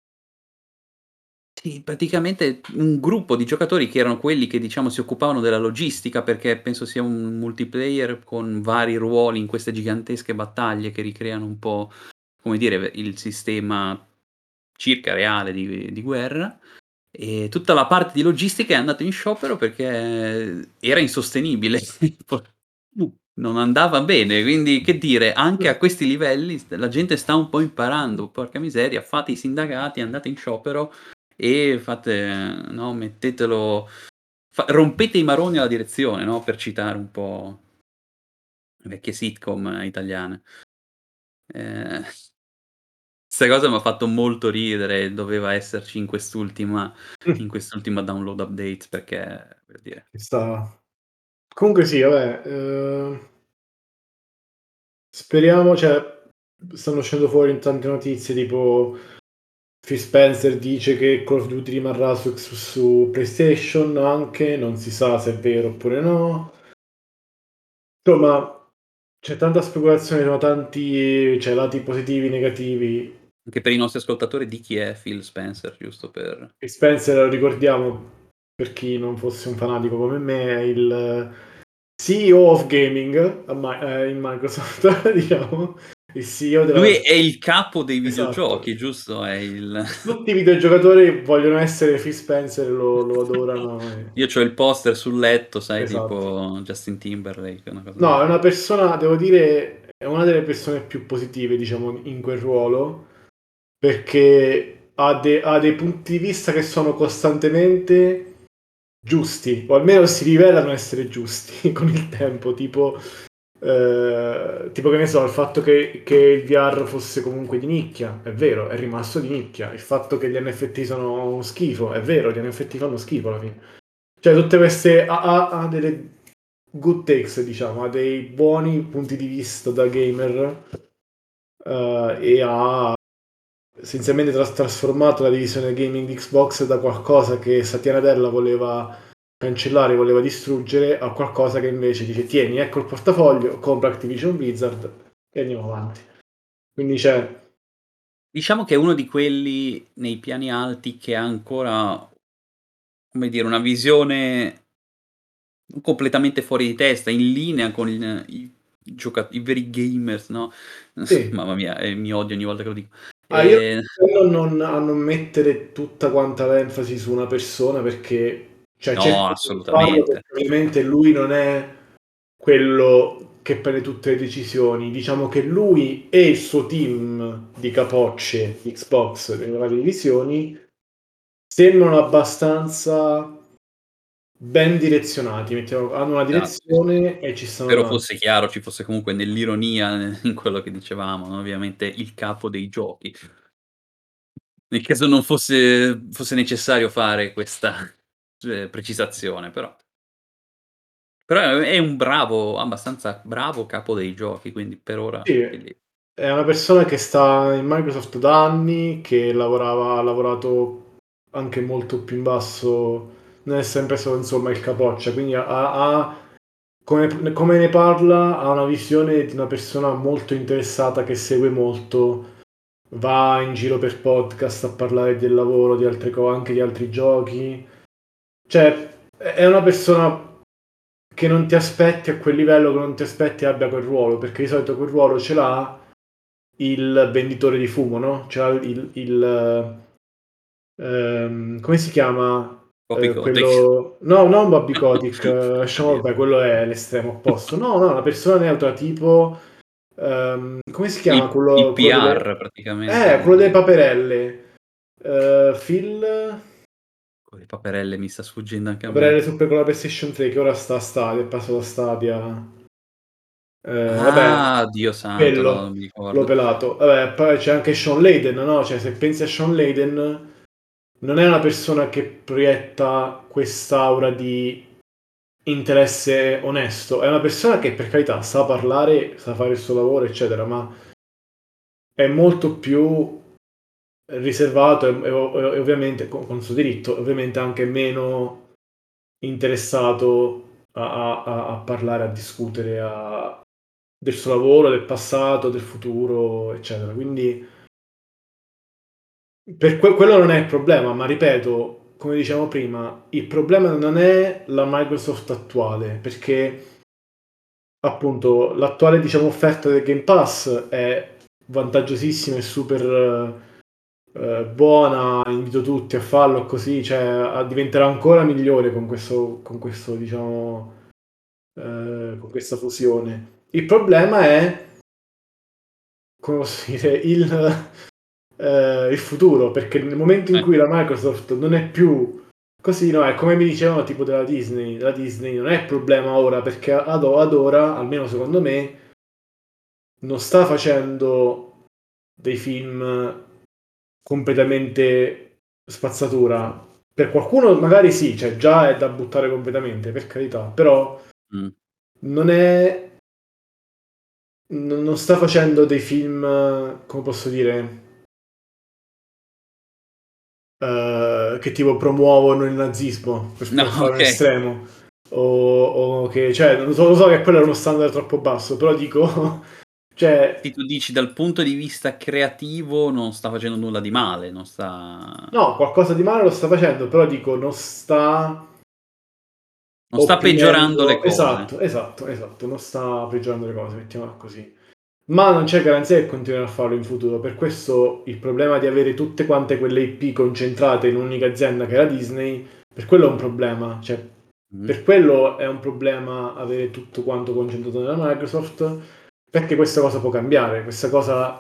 sì, praticamente un gruppo di giocatori che erano quelli che, diciamo, si occupavano della logistica, perché penso sia un multiplayer con vari ruoli in queste gigantesche battaglie che ricreano un po', come dire, v il sistema circa reale di di guerra. E tutta la parte di logistica è andata in sciopero perché era insostenibile. Non andava bene, quindi che dire, anche a questi livelli st la gente sta un po' imparando. Porca miseria, fate i sindacati, andate in sciopero e fate no, mettetelo fa rompete i maroni alla direzione, no, per citare un po' vecchie sitcom italiane. Ehm, 'sta cosa m'ha fatto molto ridere, doveva esserci in quest'ultima in quest'ultima download update perché, voglio dire Ci sta. Comunque sì, vabbè, uhm speriamo cioè, stanno uscendo fuori in tante notizie tipo Phil Spencer dice che Call of Duty rimarrà su X su PlayStation anche, non si sa se è vero oppure no. Insomma, c'è tanta speculazione, sono tanti cioè lati positivi, negativi. Anche per i nostri ascoltatori, di chi è Phil Spencer, giusto per Phil Spencer, lo ricordiamo, per chi non fosse un fanatico come me, è il C E O of gaming a Mi ehm, in Microsoft, diciamo, il C E O della Lui s è il capo dei esatto. videogiochi, giusto? È il Tutti i videogiocatori vogliono essere Phil Spencer, lo lo adorano e Io c'ho il poster sul letto, sai, Esatto. tipo Justin Timberlake, una cosa del No, è una genere. persona devo dire, è una delle persone più positive, diciamo, in quel ruolo, perché ha de ha dei punti di vista che sono costantemente giusti, o almeno si rivelano essere giusti con il tempo, tipo ehm, tipo che ne so, il fatto che che il V R fosse comunque di nicchia, è vero, è rimasto di nicchia. Il fatto che gli N F T sono uno schifo, è vero, gli N F T fanno schifo alla fine. Cioè tutte queste ha ha ha delle good takes diciamo, ha dei buoni punti di vista da gamer, uhm, e ha essenzialmente tras trasformato la divisione gaming di Xbox da qualcosa che Satya Nadella voleva cancellare, voleva distruggere, a qualcosa che invece dice: "Tieni, ecco il portafoglio, compra Activision Blizzard e andiamo avanti". Quindi cioè Diciamo che è uno di quelli nei piani alti che ha ancora come dire, una visione completamente fuori di testa, in linea con il i gioca i veri gamers, no, Sì. mamma mia, e mi odio ogni volta che lo dico. Ah, io Ehm non a non mettere tutta quanta l'enfasi su una persona perché cioè No, cerco di non farlo assolutamente. perché ovviamente lui non è quello che prende tutte le decisioni. Diciamo che lui e il suo team di capocce Xbox nelle varie divisioni sembrano abbastanza ben direzionati, mettiamo hanno una Esatto, sì, sì, sì. direzione e ci stanno Spero davan fosse chiaro, ci fosse comunque nell'ironia in quello che dicevamo, no, ovviamente il capo dei giochi. Nel caso non fosse fosse necessario fare questa cioè precisazione, però però è è un bravo abbastanza bravo capo dei giochi, quindi per ora Sì, è lì. è una persona che sta in Microsoft da anni, che lavorava ha lavorato anche molto più in basso, non è sempre stato insomma il capoccia, quindi ha ha come p come ne parla, ha una visione di una persona molto interessata che segue molto, va in giro per podcast a parlare del lavoro, di altre co anche di altri giochi. Cioè è è una persona che non ti aspetti a quel livello, che non ti aspetti abbia quel ruolo, perché di solito quel ruolo ce l'ha il venditore di fumo, no, ce l'ha il il ehm, come si chiama, Bobby ehm, Kotick. quello no, non Bobby Kotick, lasciamo vabbè quello è l'estremo opposto. No, no, una persona neutra tipo, ehm, come si chiama Il il quello quello delle P R praticamente eh, quello delle di paperelle. Ehm, Phil con le paperelle mi sta sfuggendo anche a paperelle me. super con la PlayStation tre che ora sta a Stadia, è passato a Stadia. Ehm, vabbè, Ah, Dio santo, no, non quello, mi quello ricordo. pelato. Vabbè, poi c'è anche Shawn Layden, no, cioè se pensi a Shawn Layden, non è una persona che proietta quest'aura di interesse onesto, è una persona che per carità sa parlare, sa fare il suo lavoro, eccetera, ma è molto più riservato e e o e ovviamente co con suo diritto, ovviamente anche meno interessato a a a parlare, a discutere, a del suo lavoro, del passato, del futuro, eccetera. Quindi per que quello non è il problema, ma ripeto, come dicevamo prima, il problema non è la Microsoft attuale, perché appunto l'attuale, diciamo, offerta del Game Pass è vantaggiosissima e super, ehm, buona, invito tutti a farlo così, cioè a diventerà ancora migliore con questo con questo diciamo, ehm, con questa fusione. Il problema è come posso dire, il ehm, il futuro, perché nel momento in Eh. cui la Microsoft non è più così, no, è come mi dicevano tipo della Disney, la Disney non è il problema ora, perché ad o ad ora, almeno secondo me non sta facendo dei film completamente spazzatura. Per qualcuno magari sì, cioè già è da buttare completamente, per carità, però Mh. non è non non sta facendo dei film, come posso dire ehm, che tipo promuovono il nazismo, per No, per fare un okay. estremo, o o che cioè lo so lo so che quello è uno standard troppo basso, però dico cioè Sì, tu dici dal punto di vista creativo non sta facendo nulla di male, non sta no, qualcosa di male lo sta facendo, però dico non sta non sta peggiorando le opprimendo cose. esatto, esatto, esatto, non sta peggiorando le cose, mettiamola così. Ma non c'è garanzia che continuerà a farlo in futuro, per questo il problema di avere tutte quante quelle I P concentrate in un'unica azienda che è la Disney, per quello è un problema, cioè Mh. per quello è un problema avere tutto quanto concentrato nella Microsoft, perché questa cosa può cambiare, questa cosa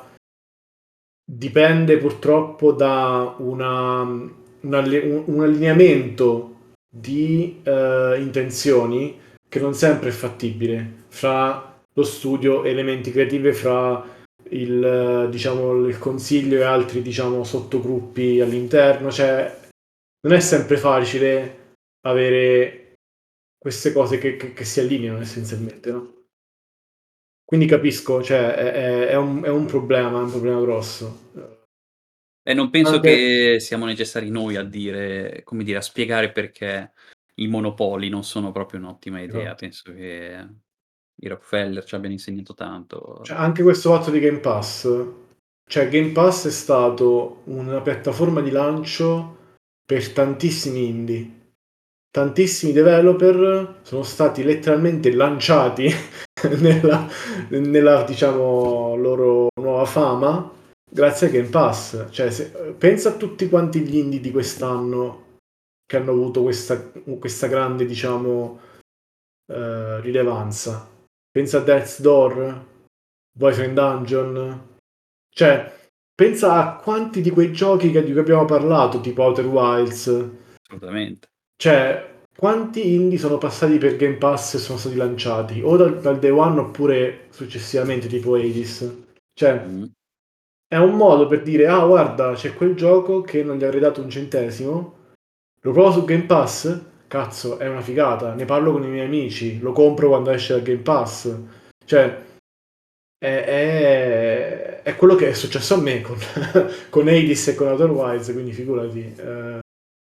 dipende purtroppo da una un alle un un allineamento di, ehm, intenzioni che non sempre è fattibile fra lo studio, elementi creativi, fra il diciamo il consiglio e altri diciamo sottogruppi all'interno, cioè non è sempre facile avere queste cose che che che si allineano essenzialmente, no? Quindi capisco, cioè è è è un è un problema, è un problema grosso. Uhm, E non penso anche che siamo necessari noi a dire come dire, a spiegare perché i monopoli non sono proprio un'ottima idea. esatto. Penso che i Rockefeller ci abbiano insegnato Cioè tanto. anche questo fatto di Game Pass, cioè Game Pass è stato una piattaforma di lancio per tantissimi indie. Tantissimi developer sono stati letteralmente lanciati nella nella diciamo loro nuova fama grazie a Game Pass. Cioè se pensa a tutti quanti gli indie di quest'anno che hanno avuto questa questa grande diciamo, ehm, rilevanza. Pensa a Death's Door, Boyfriend Dungeon, cioè pensa a quanti di quei giochi che di cui abbiamo parlato, tipo Outer Wilds, Assolutamente. cioè quanti indie sono passati per Game Pass e sono stati lanciati, o dal dal day one oppure successivamente, tipo Hades. Cioè Mh. è un modo per dire: "Ah guarda, c'è quel gioco che non gli avrei dato un centesimo, lo provo su Game Pass, cazzo è una figata, ne parlo con i miei amici, lo compro quando esce dal Game Pass." Cioè è è è quello che è successo a me con con Hades e con Outer Wilds, quindi figurati. Ehm,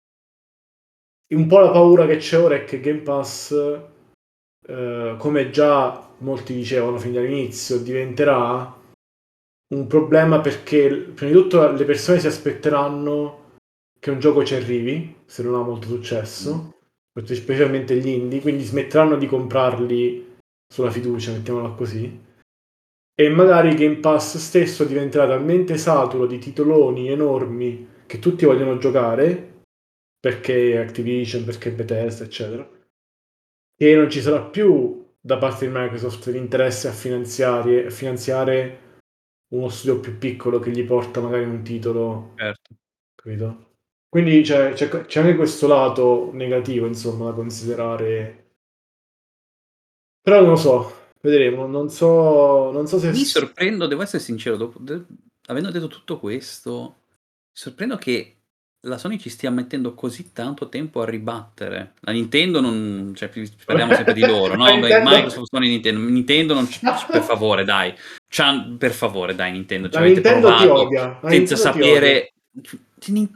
un po' la paura che c'è ora è che Game Pass, ehm, come già molti dicevano fin dall'inizio, diventerà un problema perché l prima di tutto le persone si aspetteranno che un gioco ci arrivi, se non ha molto Mh. successo, spe specialmente gli indie, quindi smetteranno di comprarli sulla fiducia, mettiamola così. E magari Game Pass stesso diventerà talmente saturo di titoloni enormi che tutti vogliono giocare, perché Activision, perché Bethesda, eccetera, e non ci sarà più da parte di Microsoft l'interesse a finanziarie a finanziare uno studio più piccolo che gli porta magari un titolo, Certo. capito? Quindi c'è c'è c c'è anche questo lato negativo insomma da considerare. Però non lo so, vedremo, non so non so se Mi s sorprendo, devo essere sincero, dopo de avendo detto tutto questo, mi sorprendo che la Sony ci stia mettendo così tanto tempo a ribattere. La Nintendo non cioè pi parliamo sempre di loro, la no, beh, Nintendo Microsoft, Sony, Nintendo. Nintendo non c c per favore dai, c'han per favore dai Nintendo, ci la avete Nintendo ti provato odia, la senza Nintendo ti odia. sapere c ci ni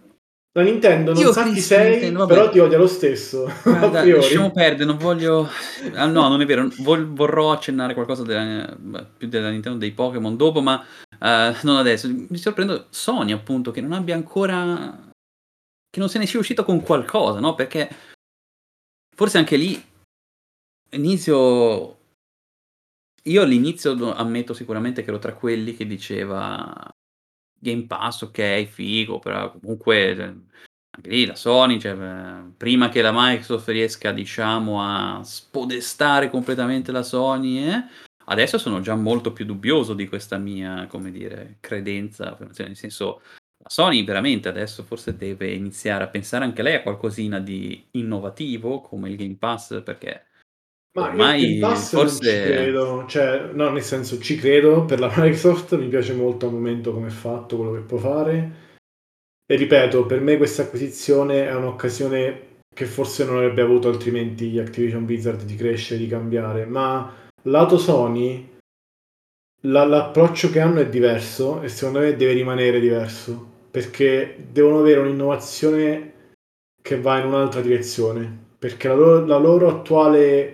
La Nintendo non Io sa chi penso Nintendo, sei, vabbè. però ti odia lo stesso, a Guarda, lasciamo priori. perdere, non voglio ah no, non è vero, vol vorrò accennare qualcosa della beh, più della Nintendo, dei Pokémon dopo, ma, ehm, non adesso. Mi sorprendo Sony appunto, che non abbia ancora che non se ne sia uscito con qualcosa, no, perché forse anche lì inizio io all'inizio do ammetto sicuramente che ero tra quelli che diceva: "Game Pass okay, figo, però comunque cioè anche lì la Sony, cioè, ehm, prima che la Microsoft riesca diciamo a spodestare completamente la Sony, eh, adesso sono già molto più dubbioso di questa mia, come dire, credenza, cioè nel senso, la Sony veramente adesso forse deve iniziare a pensare anche lei a qualcosina di innovativo come il Game Pass, perché Ma io il Game ormai Pass non ci forse credo, cioè no, nel senso ci credo per la Microsoft, mi piace molto al momento come è fatto, quello che può fare. E ripeto, per me questa acquisizione è un'occasione che forse non avrebbe avuto altrimenti Activision Blizzard di crescere, di cambiare, ma lato Sony la- l'approccio che hanno è diverso e secondo me deve rimanere diverso, perché devono avere un'innovazione che va in un'altra direzione, perché la loro, la loro attuale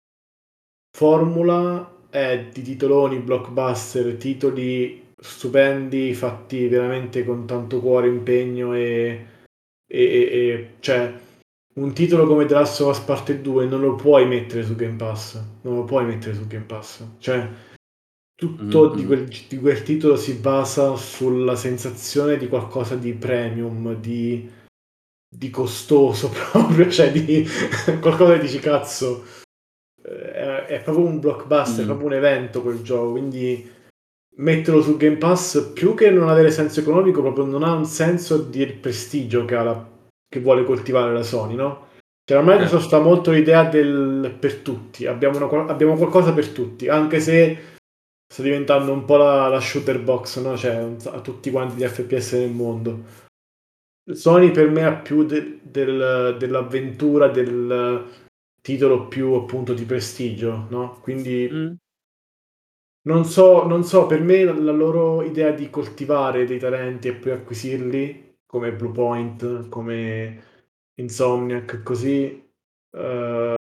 formula è di titoloni blockbuster, titoli stupendi fatti veramente con tanto cuore, impegno e, e- e- e- cioè un titolo come The Last of Us Parte due non lo puoi mettere su Game Pass, non lo puoi mettere su Game Pass, cioè mh, tutto di mh, quel, di quel titolo si basa sulla sensazione di qualcosa di premium, di, di costoso proprio, cioè di qualcosa che dici cazzo, eh, è, è proprio un blockbuster, è mh, proprio un evento quel gioco, quindi metterlo su Game Pass più che non avere senso economico, proprio non ha un senso di prestigio che, ha la- che vuole coltivare la Sony, no? Cioè, la certo. Microsoft ha molto l'idea del per tutti, abbiamo, una qual- abbiamo qualcosa per tutti, anche se sta diventando un po' la, la shooter box, no? Cioè, un sa- a tutti quanti gli F P S nel mondo. Sony per me ha più de- del- dell'avventura, del titolo più appunto di prestigio, no? Quindi Mh. non so, non so, per me la, la loro idea di coltivare dei talenti e poi acquisirli, come Bluepoint, come Insomniac, così, eh,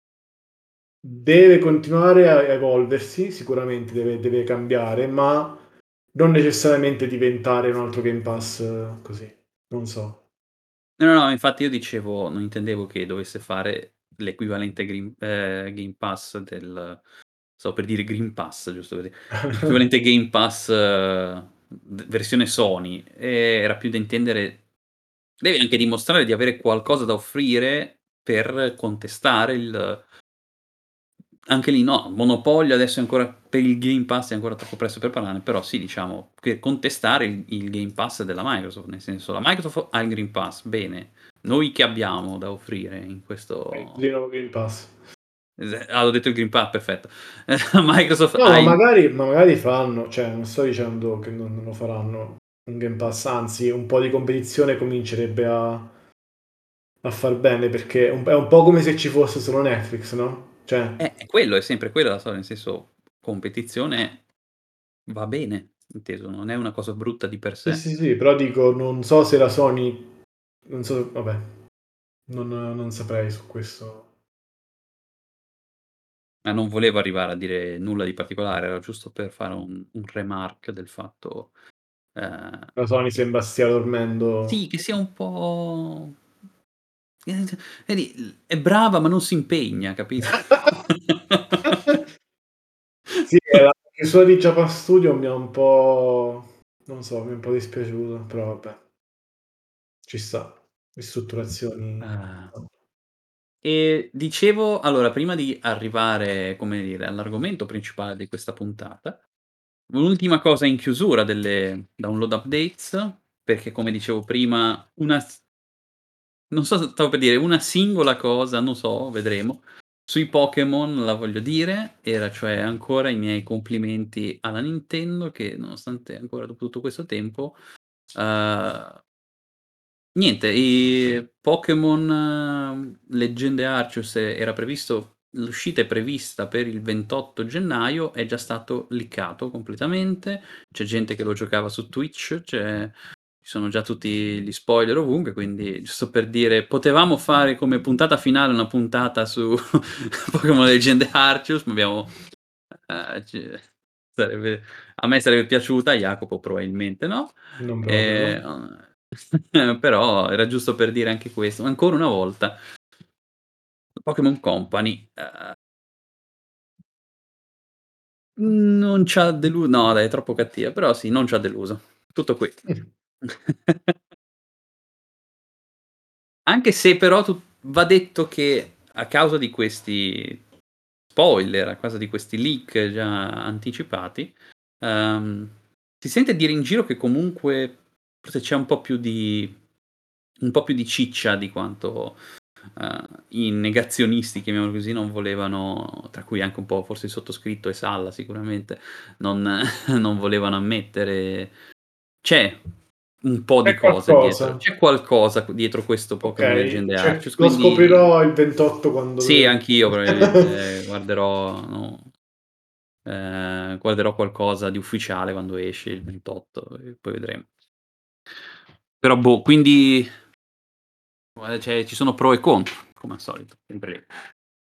deve continuare a evolversi, sicuramente deve, deve cambiare, ma non necessariamente diventare un altro Game Pass, eh, così, non so. No, no, no, infatti io dicevo non intendevo che dovesse fare l'equivalente Green ehm, Game Pass del stavo per dire Green Pass, giusto per di l'equivalente Game Pass v versione Sony, ehm, era più da intendere devi anche dimostrare di avere qualcosa da offrire per contestare il anche lì no, monopolio adesso è ancora per il Game Pass è ancora troppo presto per parlarne, però sì, diciamo, per contestare il il Game Pass della Microsoft, nel senso la Microsoft ha il Green Pass, bene, noi che abbiamo da offrire in questo Di nuovo Game Pass. es ah, ho detto il Green Pass, perfetto. Microsoft No, ha ma il magari, ma magari faranno, cioè non sto dicendo che non, non lo faranno un Game Pass, anzi un po' di competizione comincerebbe a, a far bene perché è un, è un po' come se ci fosse solo Netflix, no? Cioè, eh, è quello, è sempre quella la storia, nel senso competizione va bene, inteso, non è una cosa brutta di per sì, sé. sì, sì, però dico, non so se la Sony, non so, vabbè, non, non saprei su questo. Ma non volevo arrivare a dire nulla di particolare, era giusto per fare un un remark del fatto, ehm, La Sony che sembra stia dormendo. sì, che sia un po' ehm, c vedi, l è brava ma non si impegna, capito? Sì, e la chiusura di Japan Studio mi ha un po', non so, mi è un po' dispiaciuto, però vabbè, ci sta. Ristrutturazioni. Ah. E dicevo allora prima di arrivare, come dire, all'argomento principale di questa puntata, un'ultima cosa in chiusura delle download updates, perché come dicevo prima una s non so s stavo per dire una singola cosa, non so, vedremo. Sui Pokémon la voglio dire, era cioè ancora i miei complimenti alla Nintendo che nonostante ancora dopo tutto questo tempo, uhm, niente, i Pokémon Leggende Arceus era previsto l'uscita è prevista per il ventotto gennaio, è già stato leakato completamente, c'è gente che lo giocava su Twitch, c'è ci sono già tutti gli spoiler ovunque, quindi giusto per dire, potevamo fare come puntata finale una puntata su Pokémon Legend Arceus, ma abbiamo ehm, c sarebbe a me sarebbe piaciuta, a Jacopo probabilmente no, Non proprio, no? ehm, però era giusto per dire anche questo. Ancora una volta Pokémon Company, ehm non c'ha delu no dai, è troppo cattiva, però sì, non c'ha deluso. Tutto qui. Anche se però tu va detto che a causa di questi spoiler, a causa di questi leak già anticipati, ehm, si sente dire in giro che comunque forse c'è un po' più di un po' più di ciccia di quanto, ehm, i negazionisti, chiamiamolo così, non volevano, tra cui anche un po' forse il sottoscritto e Salla sicuramente, non non volevano ammettere. C'è un po' di È cose dietro, qualcosa. c'è qualcosa dietro questo Pokémon Legend Okay, e cioè Arceus, lo quindi scoprirò il ventotto quando sì, dovremo anch'io probabilmente guarderò no, ehm, guarderò qualcosa di ufficiale quando esce il ventotto e poi vedremo. Però boh, quindi Guarda, cioè ci sono pro e contro, come al solito, sempre lì.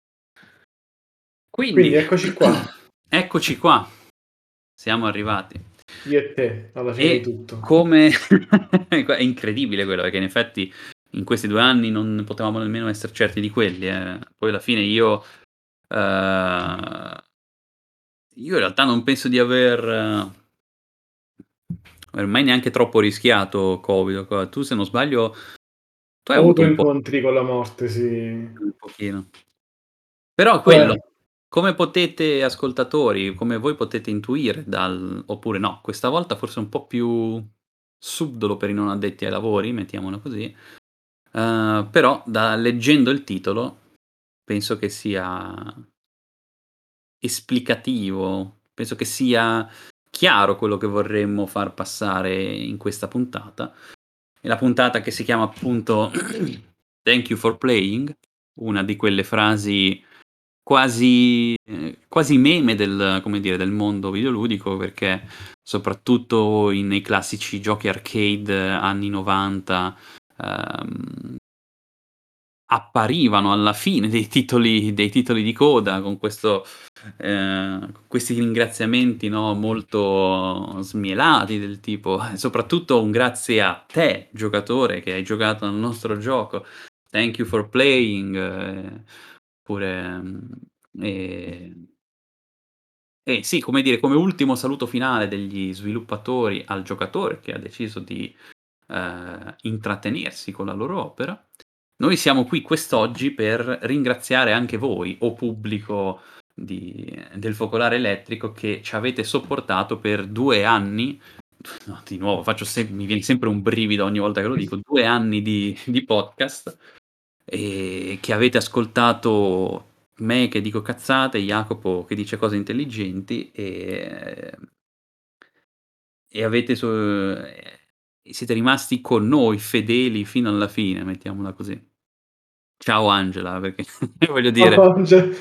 Quindi Quindi, eccoci qua, eccoci qua, siamo arrivati. io e te, alla fine di E tutto. come è incredibile quello, perché in effetti in questi due anni non potevamo nemmeno esser certi di quelli, eh. Poi alla fine io ehm, io in realtà non penso di aver aver mai neanche troppo rischiato Covid o co tu se non sbaglio tu hai Ho avuto avuto un po' incontri con la morte, sì. un pochino. Però quello, Beh, come potete ascoltatori, come voi potete intuire dal oppure no, questa volta forse un po' più subdolo per i non addetti ai lavori, mettiamola così, ehm, però da leggendo il titolo penso che sia esplicativo, penso che sia chiaro quello che vorremmo far passare in questa puntata. E la puntata che si chiama appunto "Thank you for playing", una di quelle frasi quasi ehm, quasi meme del come dire, del mondo videoludico, perché soprattutto in nei classici giochi arcade anni 'novanta, ehm, apparivano alla fine dei titoli dei titoli di coda con questo ehm, con questi ringraziamenti, no, molto smielati del tipo eh, soprattutto un grazie a te giocatore che hai giocato al nostro gioco, "Thank you for playing", ehm, oppure, mhmm, ehm eh sì, come dire, come ultimo saluto finale degli sviluppatori al giocatore che ha deciso di, ehm, intrattenersi con la loro opera, noi siamo qui quest'oggi per ringraziare anche voi, o pubblico di del Focolare Elettrico, che ci avete sopportato per due anni. No, di nuovo faccio sem mi viene sempre un brivido ogni volta che lo dico, due anni di di podcast, ehm, che avete ascoltato me che dico cazzate, Jacopo che dice cose intelligenti, ehm, e avete so ehm, e siete rimasti con noi fedeli fino alla fine, mettiamola così. Ciao Angela, perché voglio dire oh, cioè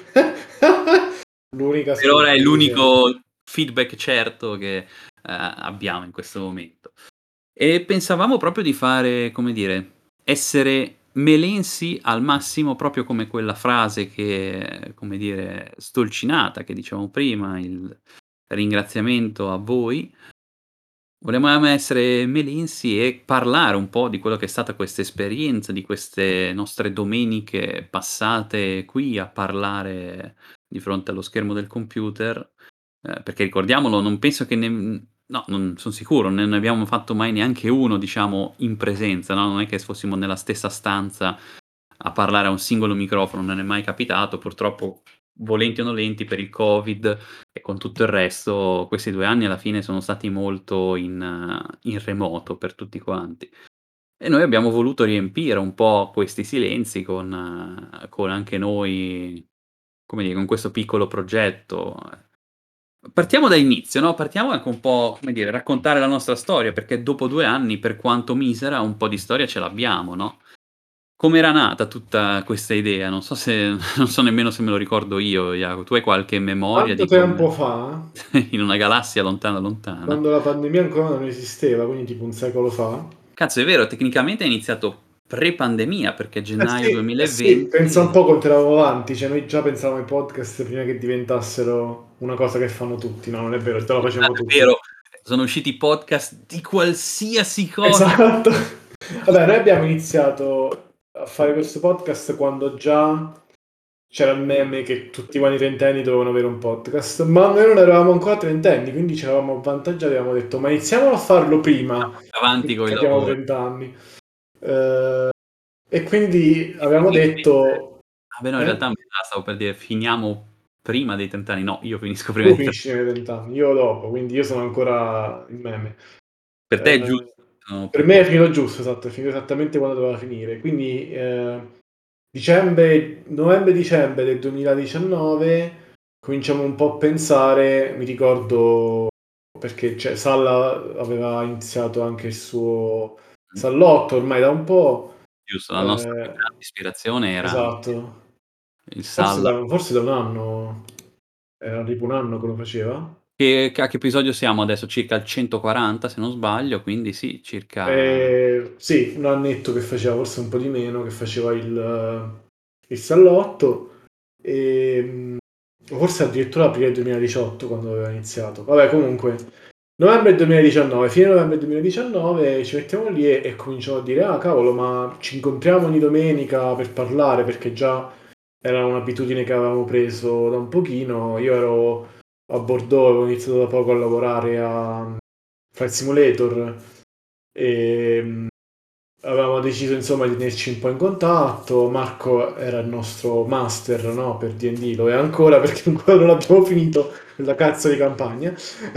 l'unica per ora è ascoltatrice. l'unico feedback certo che, ehm, abbiamo in questo momento. E pensavamo proprio di fare, come dire, essere melensi al massimo, proprio come quella frase che, come dire, stolcinata che dicevamo prima, il ringraziamento a voi. Volevamo essere melensi e parlare un po' di quello che è stata questa esperienza, di queste nostre domeniche passate qui a parlare di fronte allo schermo del computer, ehm, perché ricordiamolo, non penso che nem no, non son sicuro, non ne abbiamo fatto mai neanche uno, diciamo, in presenza, no, non è che fossimo nella stessa stanza a parlare a un singolo microfono, non è mai capitato. Purtroppo, volenti o nolenti, per il Covid e con tutto il resto, questi due anni alla fine sono stati molto in in remoto per tutti quanti. E noi abbiamo voluto riempire un po' questi silenzi con con anche noi, come dire, con questo piccolo progetto. Partiamo dall'inizio, no, partiamo anche un po', come dire, raccontare la nostra storia, perché dopo due anni, per quanto misera, un po' di storia ce l'abbiamo, no? Com'era nata tutta questa idea? Non so se non so nemmeno se me lo ricordo io, Jaco. Tu hai qualche memoria Tanto di come tempo fa, in una galassia lontana, lontana. quando la pandemia ancora non esisteva, quindi tipo un secolo fa, Cazzo, è vero, tecnicamente è iniziato pre-pandemia, perché Eh gennaio sì, eh sì, pensa un duemilaventi po' quanto eravamo avanti, cioè noi già pensavamo ai podcast prima che diventassero una cosa che fanno tutti, no, non è vero, già lo facevamo Esatto, è tutti. vero, sono usciti podcast di qualsiasi cosa. Esatto. Vabbè, noi abbiamo iniziato a fare questo podcast quando già c'era il meme che tutti quanti i trentenni dovevano avere un podcast, ma noi non eravamo ancora trentenni, quindi ci eravamo avvantaggiati, avevamo detto, ma iniziamo a farlo prima, Avanti con il che abbiamo lavoro. trenta anni. Eh, e quindi E avevamo quindi detto... ah beh no, in realtà a Eh? metà stavo per dire finiamo prima dei trenta anni. No, io finisco prima Tu dei trenta. finisci nei venti anni, io dopo, quindi io sono ancora il meme. Per te è Eh, giusto, sono per più me è poveri. finito giusto, esatto, è finito esattamente quando doveva finire. Quindi eh, dicembre, novembre-dicembre del duemiladiciannove cominciamo un po' a pensare, mi ricordo perché cioè, Salla aveva iniziato anche il suo Mh, sallotto ormai da un po'. giusto, la nostra più Eh, grande ispirazione era anche esatto, il forse Salla. da, forse da un anno, era tipo un anno che lo faceva. Che che a che episodio siamo adesso? Circa al centoquaranta se non sbaglio, quindi sì, circa Ehm, sì, un annetto che faceva, forse un po' di meno, che faceva il il sallotto, ehm, o forse addirittura aprile duemiladiciotto quando aveva iniziato. Vabbè, comunque, novembre duemiladiciannove, fine novembre duemiladiciannove ci mettiamo lì e, e cominciamo a dire, ah cavolo, ma ci incontriamo ogni domenica per parlare, perché già era un'abitudine che avevamo preso da un pochino. Io ero a Bordeaux, avevo iniziato da poco a lavorare a Flight Simulator e avevamo deciso insomma di tenerci un po' in contatto. Marco era il nostro master, no, per D and D, lo è ancora perché ancora non abbiamo finito la cazzo di campagna.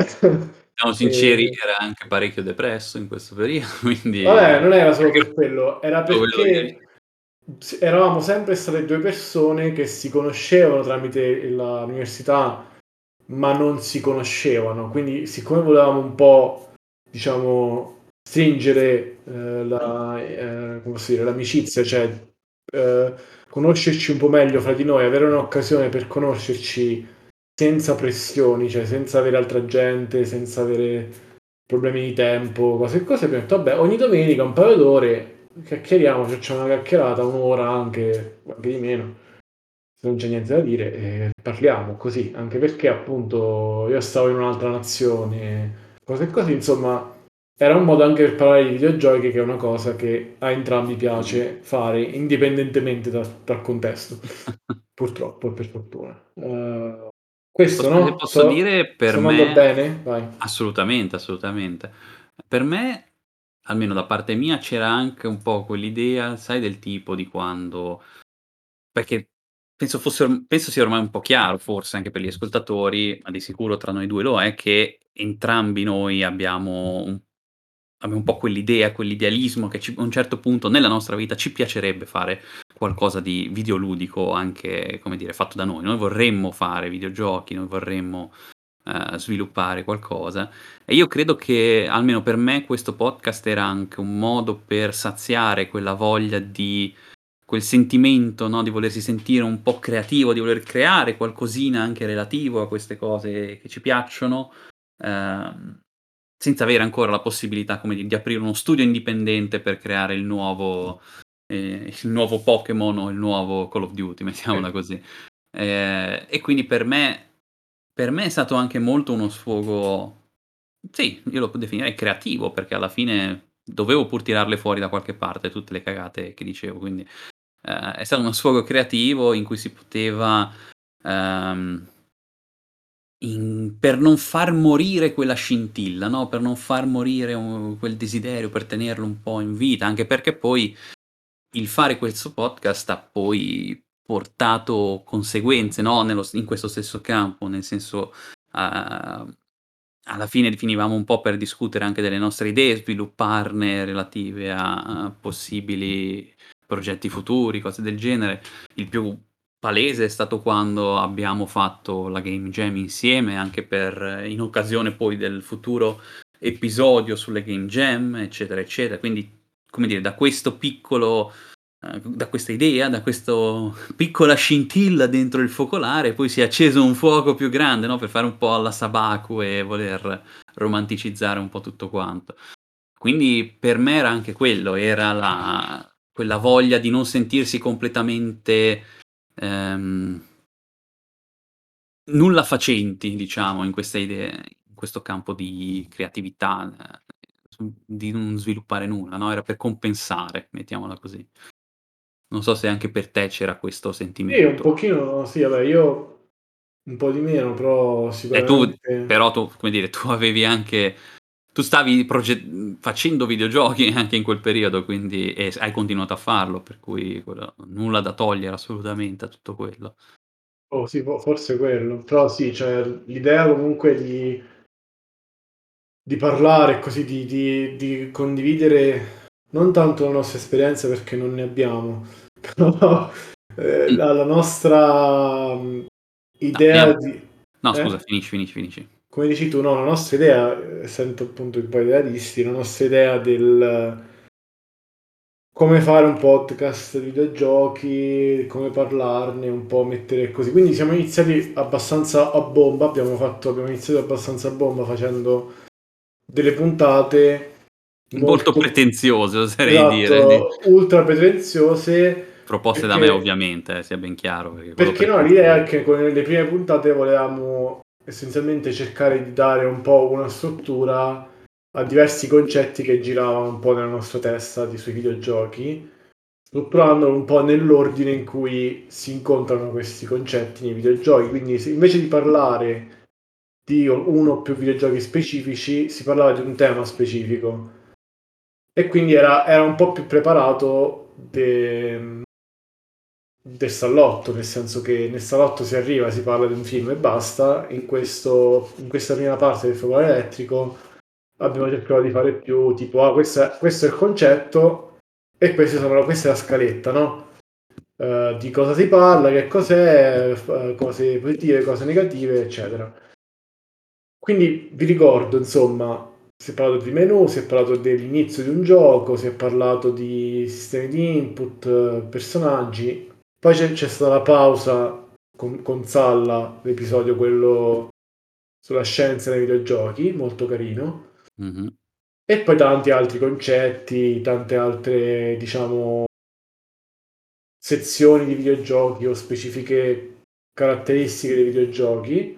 siamo sinceri, E, era anche parecchio depresso in questo periodo, vabbè, quindi non era solo per quello, era quello che perché s- eravamo sempre state due persone che si conoscevano tramite la- l'università, ma non si conoscevano. Quindi, siccome volevamo un po', diciamo, stringere eh, la, eh, come posso dire, l'amicizia, cioè eh, conoscerci un po' meglio fra di noi, avere un'occasione per conoscerci senza pressioni, cioè senza avere altra gente, senza avere problemi di tempo, cose e cose, abbiamo detto, vabbè, ogni domenica un paio d'ore chiacchieriamo, facciamo una chiacchierata, un'ora anche, anche di meno, se non c'è niente da dire, e parliamo così, anche perché appunto io stavo in un'altra nazione, cose e così, insomma, era un modo anche per parlare di videogiochi, che è una cosa che a entrambi piace fare, indipendentemente da- dal contesto, purtroppo e per fortuna. Eh, questo, posso se no? posso Sto, dire per sto andando me bene? Vai. assolutamente, assolutamente. Per me, almeno da parte mia, c'era anche un po' quell'idea, sai, del tipo di quando perché penso fosse orm penso sia ormai un po' chiaro, forse anche per gli ascoltatori, ma di sicuro tra noi due lo è, che entrambi noi abbiamo un abbiamo un po' quell'idea, quell'idealismo che ci a un certo punto nella nostra vita ci piacerebbe fare qualcosa di videoludico anche, come dire, fatto da noi. Noi vorremmo fare videogiochi, noi vorremmo, ehm, sviluppare qualcosa e io credo che, almeno per me, questo podcast era anche un modo per saziare quella voglia di quel sentimento, no, di volersi sentire un po' creativo, di voler creare qualcosina anche relativo a queste cose che ci piacciono, ehm, senza avere ancora la possibilità, come di di aprire uno studio indipendente per creare il nuovo ehm, il nuovo Pokémon o il nuovo Call of Duty, mettiamola così. Ehm, e quindi per me per me è stato anche molto uno sfogo, sì, io lo definirei creativo, perché alla fine dovevo pur tirarle fuori da qualche parte tutte le cagate che dicevo, quindi Ehm, è stato uno sfogo creativo in cui si poteva, ehm, in per non far morire quella scintilla, no, per non far morire u quel desiderio, per tenerlo un po' in vita, anche perché poi il fare questo podcast ha poi portato conseguenze, no, nello s in questo stesso campo, nel senso, uhm, alla fine finivamo un po' per discutere anche delle nostre idee, svilupparne relative a a possibili progetti futuri, cose del genere. Il più palese è stato quando abbiamo fatto la Game Jam insieme, anche per in occasione poi del futuro episodio sulle Game Jam, eccetera, eccetera. Quindi, come dire, da questo piccolo ehm, da questa idea, da questo piccola scintilla dentro il focolare, poi si è acceso un fuoco più grande, no, per fare un po' alla Sabaku e voler romanticizzare un po' tutto quanto. Quindi per me era anche quello, era la quella voglia di non sentirsi completamente, ehm nulla facenti, diciamo, in queste idee in questo campo di creatività, ehm, su di non sviluppare nulla, no, era per compensare, mettiamola così. Non so se anche per te c'era questo Sì, un sentimento. pochino sì, vabbè, io un po' di meno, però E tu sicuramente però tu, come dire, tu avevi anche tu stavi proge mhmm, facendo videogiochi anche in quel periodo, quindi e s hai continuato a farlo, per cui quello nulla da togliere assolutamente a tutto quello. oh sì, fo forse quello. Però sì, cioè l'idea comunque di di parlare così, di di di condividere non tanto la nostra esperienza perché non ne abbiamo, però, ehm, Mh. la la nostra, mhmm, No, abbiamo idea di no scusa, eh? finisci, finisci, finisci. Come dici tu, no, la nostra idea, ehm, essendo appunto un po' idealisti, la nostra idea del come fare un podcast di videogiochi, come parlarne, un po' mettere così. Quindi siamo iniziati abbastanza a bomba, abbiamo fatto abbiamo iniziato abbastanza a bomba facendo delle puntate Molto molto pretenzioso oserei dire, di esatto, ultra pretenziose proposte da me perché ovviamente, eh, sia ben chiaro, perché quello perché no, l'idea pretenzioso è che con le prime puntate volevamo essenzialmente cercare di dare un po' una struttura a diversi concetti che giravano un po' nella nostra testa di sui videogiochi, strutturandolo un po' nell'ordine in cui si incontrano questi concetti nei videogiochi. Quindi se invece di parlare di uno o più videogiochi specifici, si parlava di un tema specifico. E quindi era, era un po' più preparato de- del salotto, nel senso che nel salotto si arriva, si parla di un film e basta. In, questo, in questa prima parte del Fogone Elettrico abbiamo cercato di fare più tipo, ah, questo è, questo è il concetto e queste sono, questa è la scaletta, no? Eh, di cosa si parla, che cos'è, f- cose positive, cose negative, eccetera. Quindi vi ricordo, insomma, si è parlato di menu, si è parlato dell'inizio di un gioco, si è parlato di sistemi di input, eh, personaggi. Poi c'è, c'è stata la pausa con, con Salla, l'episodio quello sulla scienza nei videogiochi, molto carino. mh-mh. E poi tanti altri concetti, tante altre, diciamo, sezioni di videogiochi o specifiche caratteristiche dei videogiochi.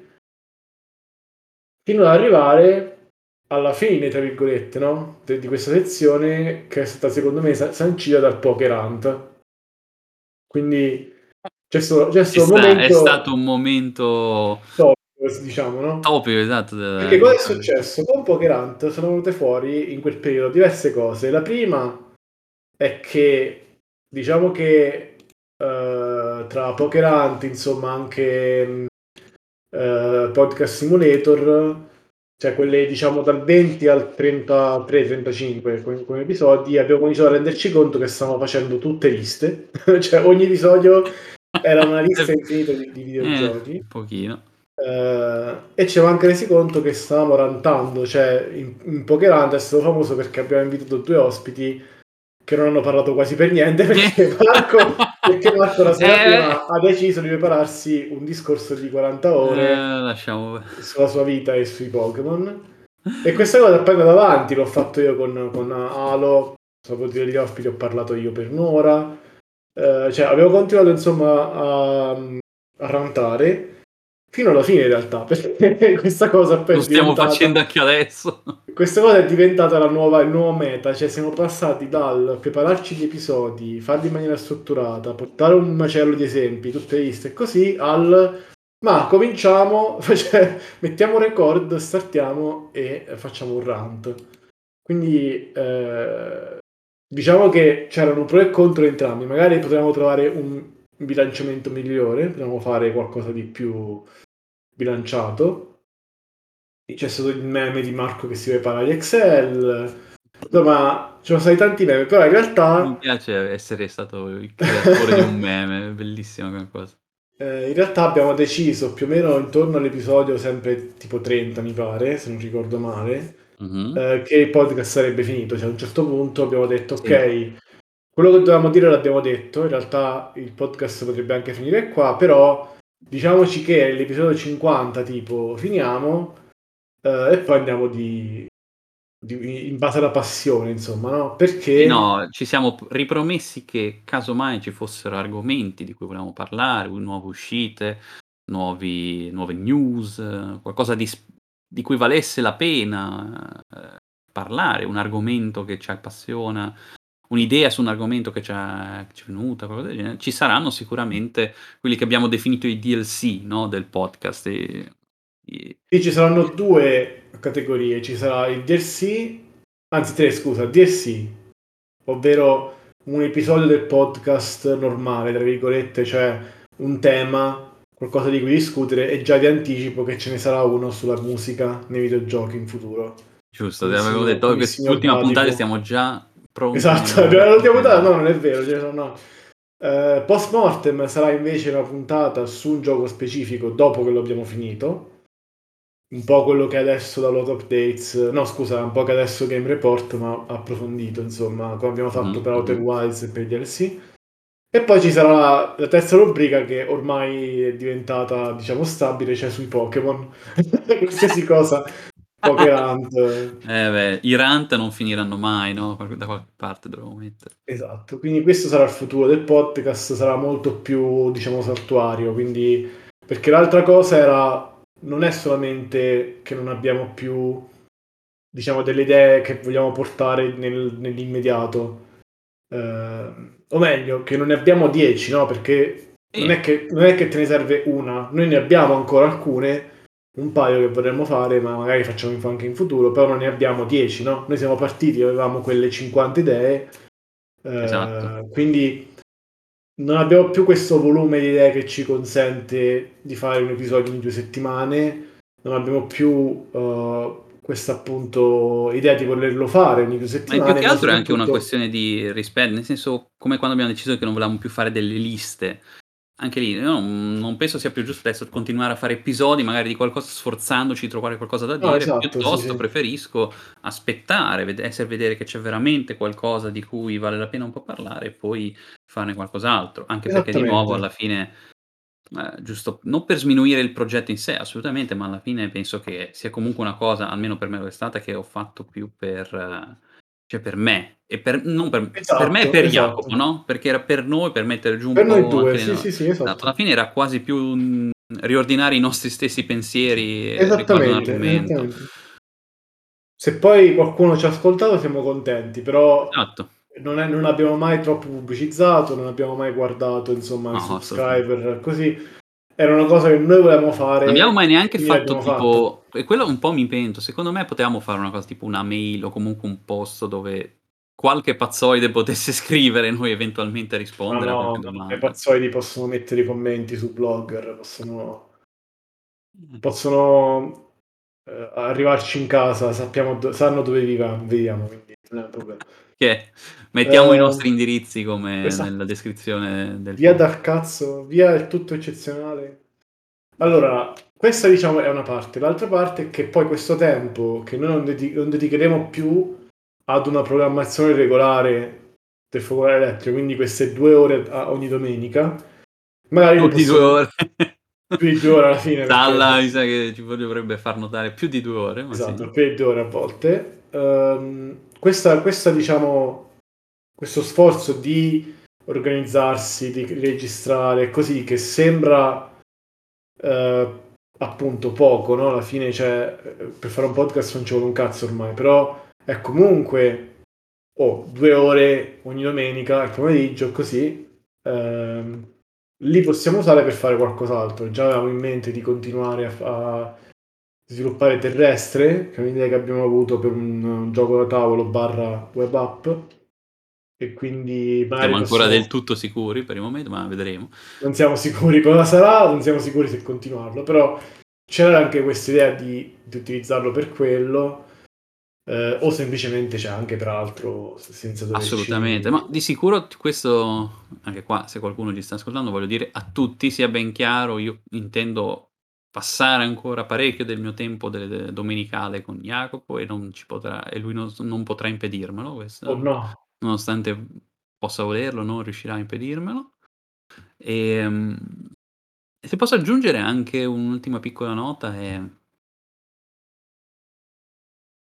Fino ad arrivare alla fine, tra virgolette, no? De- di questa sezione che è stata secondo me sa- sancita dal Poker Hunt. Quindi c'è stato, c'è Ci stato un sta, è momento stato un momento top, diciamo, no? topico, esatto, Perché del cosa è diciamo successo? Con Poker Hunt sono venute fuori in quel periodo diverse cose. La prima è che diciamo che eh, tra Poker Hunt, insomma, anche mh, eh, Podcast Simulator, cioè quelle diciamo dal venti al trentatré trentacinque come, come episodi, abbiamo cominciato a renderci conto che stavamo facendo tutte liste, cioè ogni episodio era una lista infinita di, di eh, videogiochi. un pochino. Eh, e ci siamo anche resi conto che stavamo rantando, cioè in, in Pokerland è stato famoso perché abbiamo invitato due ospiti che non hanno parlato quasi per niente perché Marco, perché Marco la sera Eh, prima ha deciso di prepararsi un discorso di quaranta ore ehm, lasciamo sulla sua vita e sui Pokémon. E questa cosa è poi andata avanti, l'ho fatto io con, con Alo, dopo dire gli ospiti ho parlato io per un'ora. Eh, cioè avevo continuato insomma a, a rantare fino alla fine in realtà, perché questa cosa poi lo è stiamo facendo diventata anche adesso. questa cosa è diventata la nuova, il nuovo meta, cioè siamo passati dal prepararci gli episodi, farli in maniera strutturata, portare un macello di esempi, tutte liste e così, al ma cominciamo, cioè, mettiamo un record, startiamo e facciamo un rant. Quindi eh, diciamo che c'erano pro e contro entrambi, magari potevamo trovare un bilanciamento migliore, potevamo fare qualcosa di più bilanciato. C'è stato il meme di Marco che si prepara gli Excel, insomma, ci sono stati tanti meme, però in Mi realtà, piace essere stato il creatore di un meme, è bellissima come cosa. eh, in realtà abbiamo deciso più o meno intorno all'episodio sempre tipo trenta, mi pare, se non ricordo male, Mh-mh. eh, che il podcast sarebbe finito. Cioè, a un certo punto abbiamo detto, Sì. ok, quello che dovevamo dire l'abbiamo detto, in realtà il podcast potrebbe anche finire qua, però diciamoci che all'episodio cinquanta tipo finiamo, eh, e poi andiamo di di in base alla passione insomma, no, Sì, perché no, ci siamo p ripromessi che casomai ci fossero argomenti di cui volevamo parlare, u nuove uscite, nuovi nuove news, qualcosa di s di cui valesse la pena, ehm, parlare, un argomento che ci appassiona, un'idea su un argomento che ci è che ci è venuta, qualcosa del genere, ci saranno sicuramente quelli che abbiamo definito i D L C, no, del podcast, ehm, i Sì, ci saranno due categorie, ci sarà il D L C, anzi tre scusa, D L C, ovvero un episodio del podcast "normale", tra virgolette, cioè un tema, qualcosa di cui discutere e già vi anticipo che ce ne sarà uno sulla musica nei videogiochi in futuro, Giusto, con te il avevo signor detto: "Oh, con il signor quest'ultima puntata Davico. stiamo già pronti Esatto, nella l'ultima puntata battuta". no, non è vero, ce ne sono no. Ehm, Post Mortem sarà invece una puntata su un gioco specifico dopo che lo abbiamo finito. Un po' quello che è adesso Download Updates no scusa, un po' che adesso Game Report, ma approfondito insomma, come abbiamo fatto Mh-mh, per Outer mh-mh. Wilds e per i D L C. E poi ci sarà la terza rubrica che ormai è diventata, diciamo, stabile, cioè sui Pokémon. Qualsiasi cosa Pokerant. Eh beh, i rant non finiranno mai, no, qualche da qualche parte dovremo mettere. Esatto, quindi questo sarà il futuro del podcast, sarà molto più, diciamo, saltuario, quindi perché l'altra cosa era non è solamente che non abbiamo più, diciamo, delle idee che vogliamo portare nel nell'immediato, ehm, o meglio che non ne abbiamo dieci, no, perché non Sì, è che non è che te ne serve una, noi ne abbiamo ancora alcune, un paio che vorremmo fare, ma magari facciamo inf anche in futuro, però non ne abbiamo dieci, no, noi siamo partiti, avevamo quelle cinquanta idee. esatto. Ehm, quindi non abbiamo più questo volume di idee che ci consente di fare un episodio ogni due settimane, non abbiamo più, uhm, questa appunto idea di volerlo fare ogni due Ma più settimane, che ma altro è anche una soprattutto questione di rispe nel senso, come quando abbiamo deciso che non volevamo più fare delle liste. Anche lì, io non non penso sia più giusto adesso continuare a fare episodi magari di qualcosa sforzandoci di trovare qualcosa da no, dire, esatto, sì, piuttosto sì, preferisco aspettare, vede esser vedere che c'è veramente qualcosa di cui vale la pena un po' parlare e poi farne qualcos'altro. Anche perché di nuovo esattamente. alla fine, ehm, giusto non per sminuire il progetto in sé, assolutamente, ma alla fine penso che sia comunque una cosa, almeno per me lo è stata, che ho fatto più per cioè per me e per non per per me e Esatto, per esatto. Jacopo, no, perché era per noi, per mettere giù un Per noi po' due, anche le sì, no sì, sì, esatto, alla esatto. fine era quasi più un riordinare i nostri stessi pensieri, ehm, riguardo un Esattamente, argomento. esattamente. Se poi qualcuno ci ha ascoltato siamo contenti, però Esatto. non è non abbiamo mai troppo pubblicizzato, non abbiamo mai guardato insomma i No, assolutamen subscriber, così. Era una cosa che noi volevamo non abbiamo mai fare e neanche quindi fatto l'abbiamo fatta. tipo e quello un po' mi pento, secondo me potevamo fare una cosa tipo una mail o comunque un post dove qualche pazzoide potesse scrivere e noi eventualmente Ma rispondere a no, qualche ma no, i domanda. pazzoidi possono mettere i commenti su Blogger, possono possono, ehm, arrivarci in casa, sappiamo do sanno dove viva viviamo, quindi non è un problema. Che mettiamo i Ehm, nostri indirizzi come nella esatto. descrizione del Via post. dal cazzo, via il tutto eccezionale. Allora, questa diciamo è una parte. L'altra parte è che poi questo tempo che noi non dedi non dedicheremo più ad una programmazione regolare del focolare elettrico, quindi queste due ore a ogni domenica, magari Più le di due possiamo ore. più di due ore alla fine perché Salla mi forse sa che ci vo dovrebbe far notare più di due ore, ma esatto, sì. più di due ore a volte. Uhm, questa questa diciamo questo sforzo di organizzarsi, di registrare così, che sembra Ehm, appunto poco, no, alla fine cioè, ehm, per fare un podcast non ci vuole un cazzo ormai, però è comunque, oh, due ore ogni domenica al pomeriggio così, ehm, li possiamo usare per fare qualcos'altro. Già avevamo in mente di continuare a f a sviluppare Terrestre, che è un'idea che abbiamo avuto per un un gioco da tavolo barra web app e quindi magari Siamo ancora del possiamo tutto sicuri per il momento, ma vedremo. non siamo sicuri cosa sarà, non siamo sicuri se continuarlo, però c'era anche quest'idea di di utilizzarlo per quello, ehm, o semplicemente cioè anche per altro s senza Assolutamente, doverci ma di sicuro t questo anche qua, se qualcuno ci sta ascoltando, voglio dire a tutti sia ben chiaro, io intendo passare ancora parecchio del mio tempo de de domenicale con Jacopo e non ci potrà e lui non s non potrà impedirmelo oh questo, no, nonostante possa volerlo, non riuscirà a impedirmelo. Ehm, e se posso aggiungere anche un'ultima piccola nota è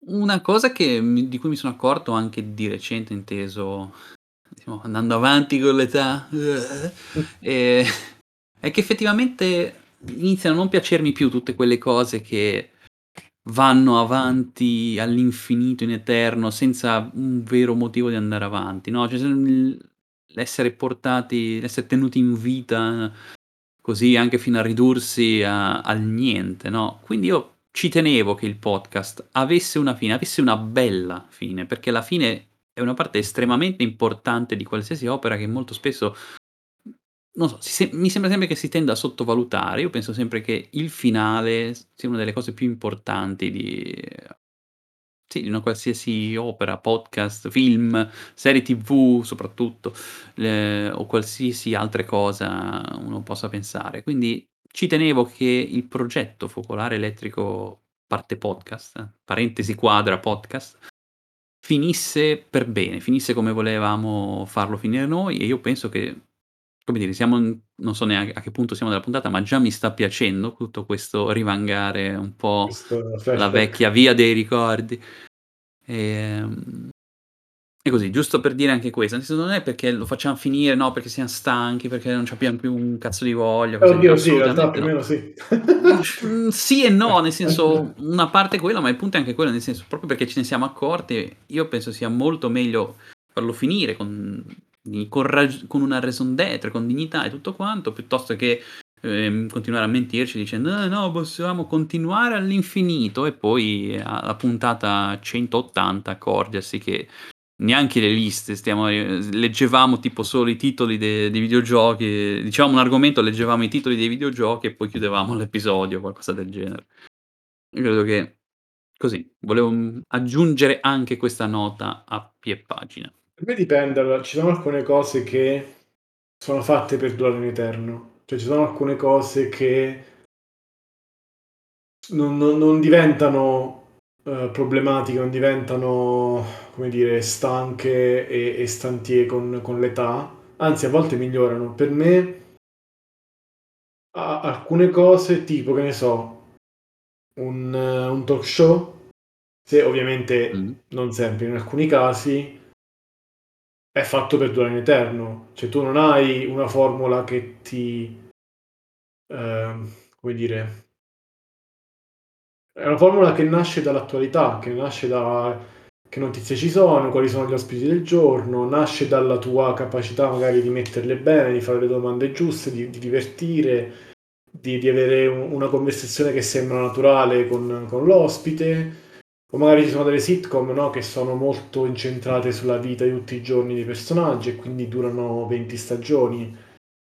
Una cosa che mi di cui mi sono accorto anche di recente, inteso diciamo andando avanti con l'età, ehm, è che effettivamente iniziano a non piacermi più tutte quelle cose che vanno avanti all'infinito, in eterno, senza un vero motivo di andare avanti, no, cioè se l l'essere portati l'essere tenuti in vita così anche fino a ridursi a al niente, no, quindi io ci tenevo che il podcast avesse una fine, avesse una bella fine, perché la fine è una parte estremamente importante di qualsiasi opera che molto spesso, non so, si se mi sembra sempre che si tenda a sottovalutare. Io penso sempre che il finale s sia una delle cose più importanti di sì, di una qualsiasi opera, podcast, film, serie T V soprattutto, le o qualsiasi altre cosa uno possa pensare. Quindi ci tenevo che il progetto Focolare Elettrico parte podcast, parentesi quadra podcast, finisse per bene, finisse come volevamo farlo finire noi e io penso che, come dire, siamo n non so neanche a che punto siamo della puntata, ma già mi sta piacendo tutto questo rivangare un po' Questo la flashback. vecchia via dei ricordi. Ehm, e così, giusto per dire anche questo, nel senso non è perché lo facciam finire, no, perché siam stanchi, perché non c'abbiam più un cazzo di voglia, Eh così, oddio sì, in realtà assolutamente più o no. meno sì. Mhmm, mhmm, sì e no, nel senso, una parte è quella, ma il punto è anche quello, nel senso, proprio perché ce ne siamo accorti, io penso sia molto meglio farlo finire con di con rag con una raison d'être, con dignità e tutto quanto, piuttosto che, ehm, continuare a mentirci dicendo: "Eh no, possiamo continuare all'infinito" e poi a alla puntata centottanta accorgersi che neanche le liste stiamo ehm, leggevamo tipo solo i titoli de dei videogiochi, dicevamo un argomento, leggevamo i titoli dei videogiochi e poi chiudevamo l'episodio, qualcosa del genere. Io credo che così, volevo, mhmm, aggiungere anche questa nota a pie pagina. Per me dipende, allora ci sono alcune cose che sono fatte per durare in eterno, cioè ci sono alcune cose che non non non diventano, uhm, problematiche, non diventano, come dire, stanche e e stantie con con l'età, anzi a volte migliorano. Per me a alcune cose tipo, che ne so, un un talk show, se Mh. ovviamente non sempre, in alcuni casi è fatto per durare in eterno. Cioè tu non hai una formula che ti ehm, come dire è una formula che nasce dall'attualità, che nasce da che notizie ci sono, quali sono gli ospiti del giorno, nasce dalla tua capacità magari di metterle bene, di fare le domande giuste, di di divertire, di di avere u una conversazione che sembra naturale con con l'ospite. O magari ci sono delle sitcom, no, che sono molto incentrate sulla vita di tutti i giorni dei personaggi e quindi durano venti stagioni.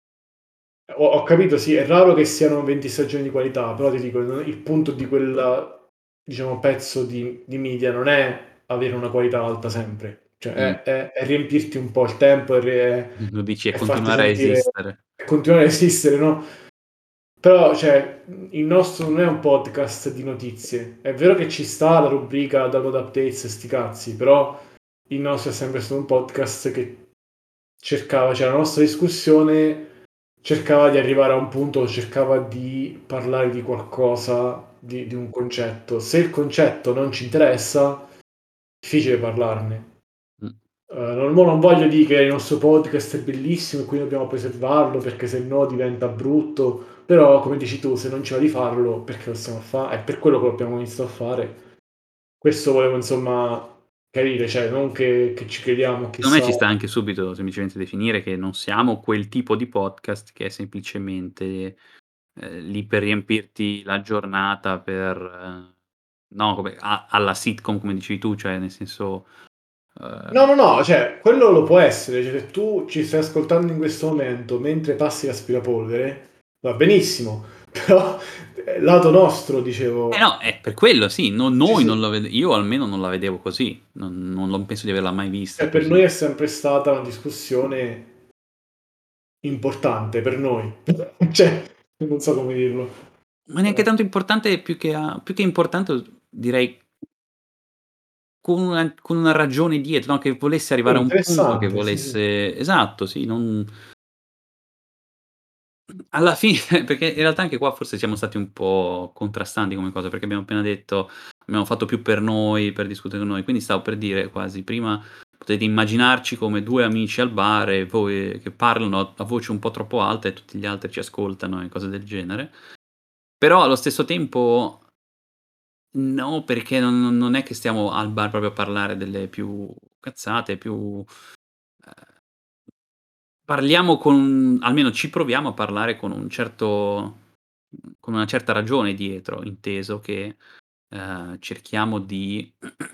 Ho ho capito, sì, è raro che siano venti stagioni di qualità, però ti dico, no, il punto di quel, diciamo, pezzo di di media non è avere una qualità alta sempre, cioè Mh. è è è riempirti un po' il tempo e re Lo dici e e farti continuare a sentire esistere. e continuare a esistere, no, però cioè, mhmm, il nostro non è un podcast di notizie. È vero che ci sta la rubrica download updates e 'sti cazzi, però il nostro è sempre stato un podcast che cercava cioè la nostra discussione cercava di arrivare a un punto, cercava di parlare di qualcosa, di di un concetto. Se il concetto non ci interessa, difficile parlarne. Mh. Uhm, non mo non voglio dì che il nostro podcast è bellissimo e quindi dobbiamo preservarlo perché se no diventa brutto, però come dici tu, se non ci va di farlo perché lo stiamo a fa è per quello che lo abbiamo iniziato a fare. Questo volevo insomma chiarire, cioè non che che ci crediamo Secondo me chissà ci sta anche subito semplicemente definire che non siamo quel tipo di podcast che è semplicemente, ehm, lì per riempirti la giornata per no, come a alla sitcom come dicevi tu, cioè nel senso, no, uhm no, no, cioè quello lo può essere, cioè se tu ci stai ascoltando in questo momento mentre passi l'aspirapolvere, va benissimo, però, ehm, lato nostro Eh dicevo no, è per quello sì, no sì, noi non sì, lo vede io almeno non la vedevo così, non non non penso di averla mai vista cioè per così. noi è sempre stata una discussione importante, per noi. Cioè, non so come dirlo. Ma neanche Eh, tanto importante, più che a più che importante direi con una con una ragione dietro, no, che volesse oh arrivare a un punto, che interessante, sì, sì. volesse esatto, sì, non Alla fine perché in realtà anche qua forse siamo stati un po' contrastanti come cosa, perché abbiamo appena detto abbiamo fatto più per noi, per discutere con noi, quindi stavo per dire quasi, prima potete immaginarci come due amici al bar e voi che parlano a a voce un po' troppo alta e tutti gli altri ci ascoltano e cose del genere. Però allo stesso tempo no, perché non non non è che stiamo al bar proprio a parlare delle più cazzate, più ehm parliamo con almeno ci proviamo a parlare con un certo mhmm, con una certa ragione dietro, inteso che, ehm, cerchiamo di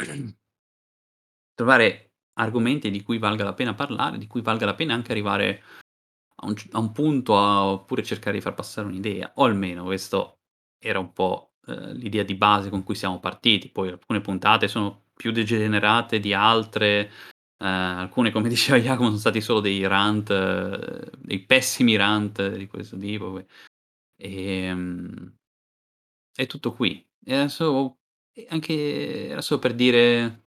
trovare argomenti di cui valga la pena parlare, di cui valga la pena anche arrivare a un c a un punto, a oppure cercare di far passare un'idea, o almeno questo era un po', ehm, l'idea di base con cui siamo partiti. Poi alcune puntate sono più degenerate di altre, ehm, alcune come diceva Jacopo son stati solo dei rant, dei pessimi rant di questo tipo poi. Ehm è tutto qui. E adesso e anche era solo per dire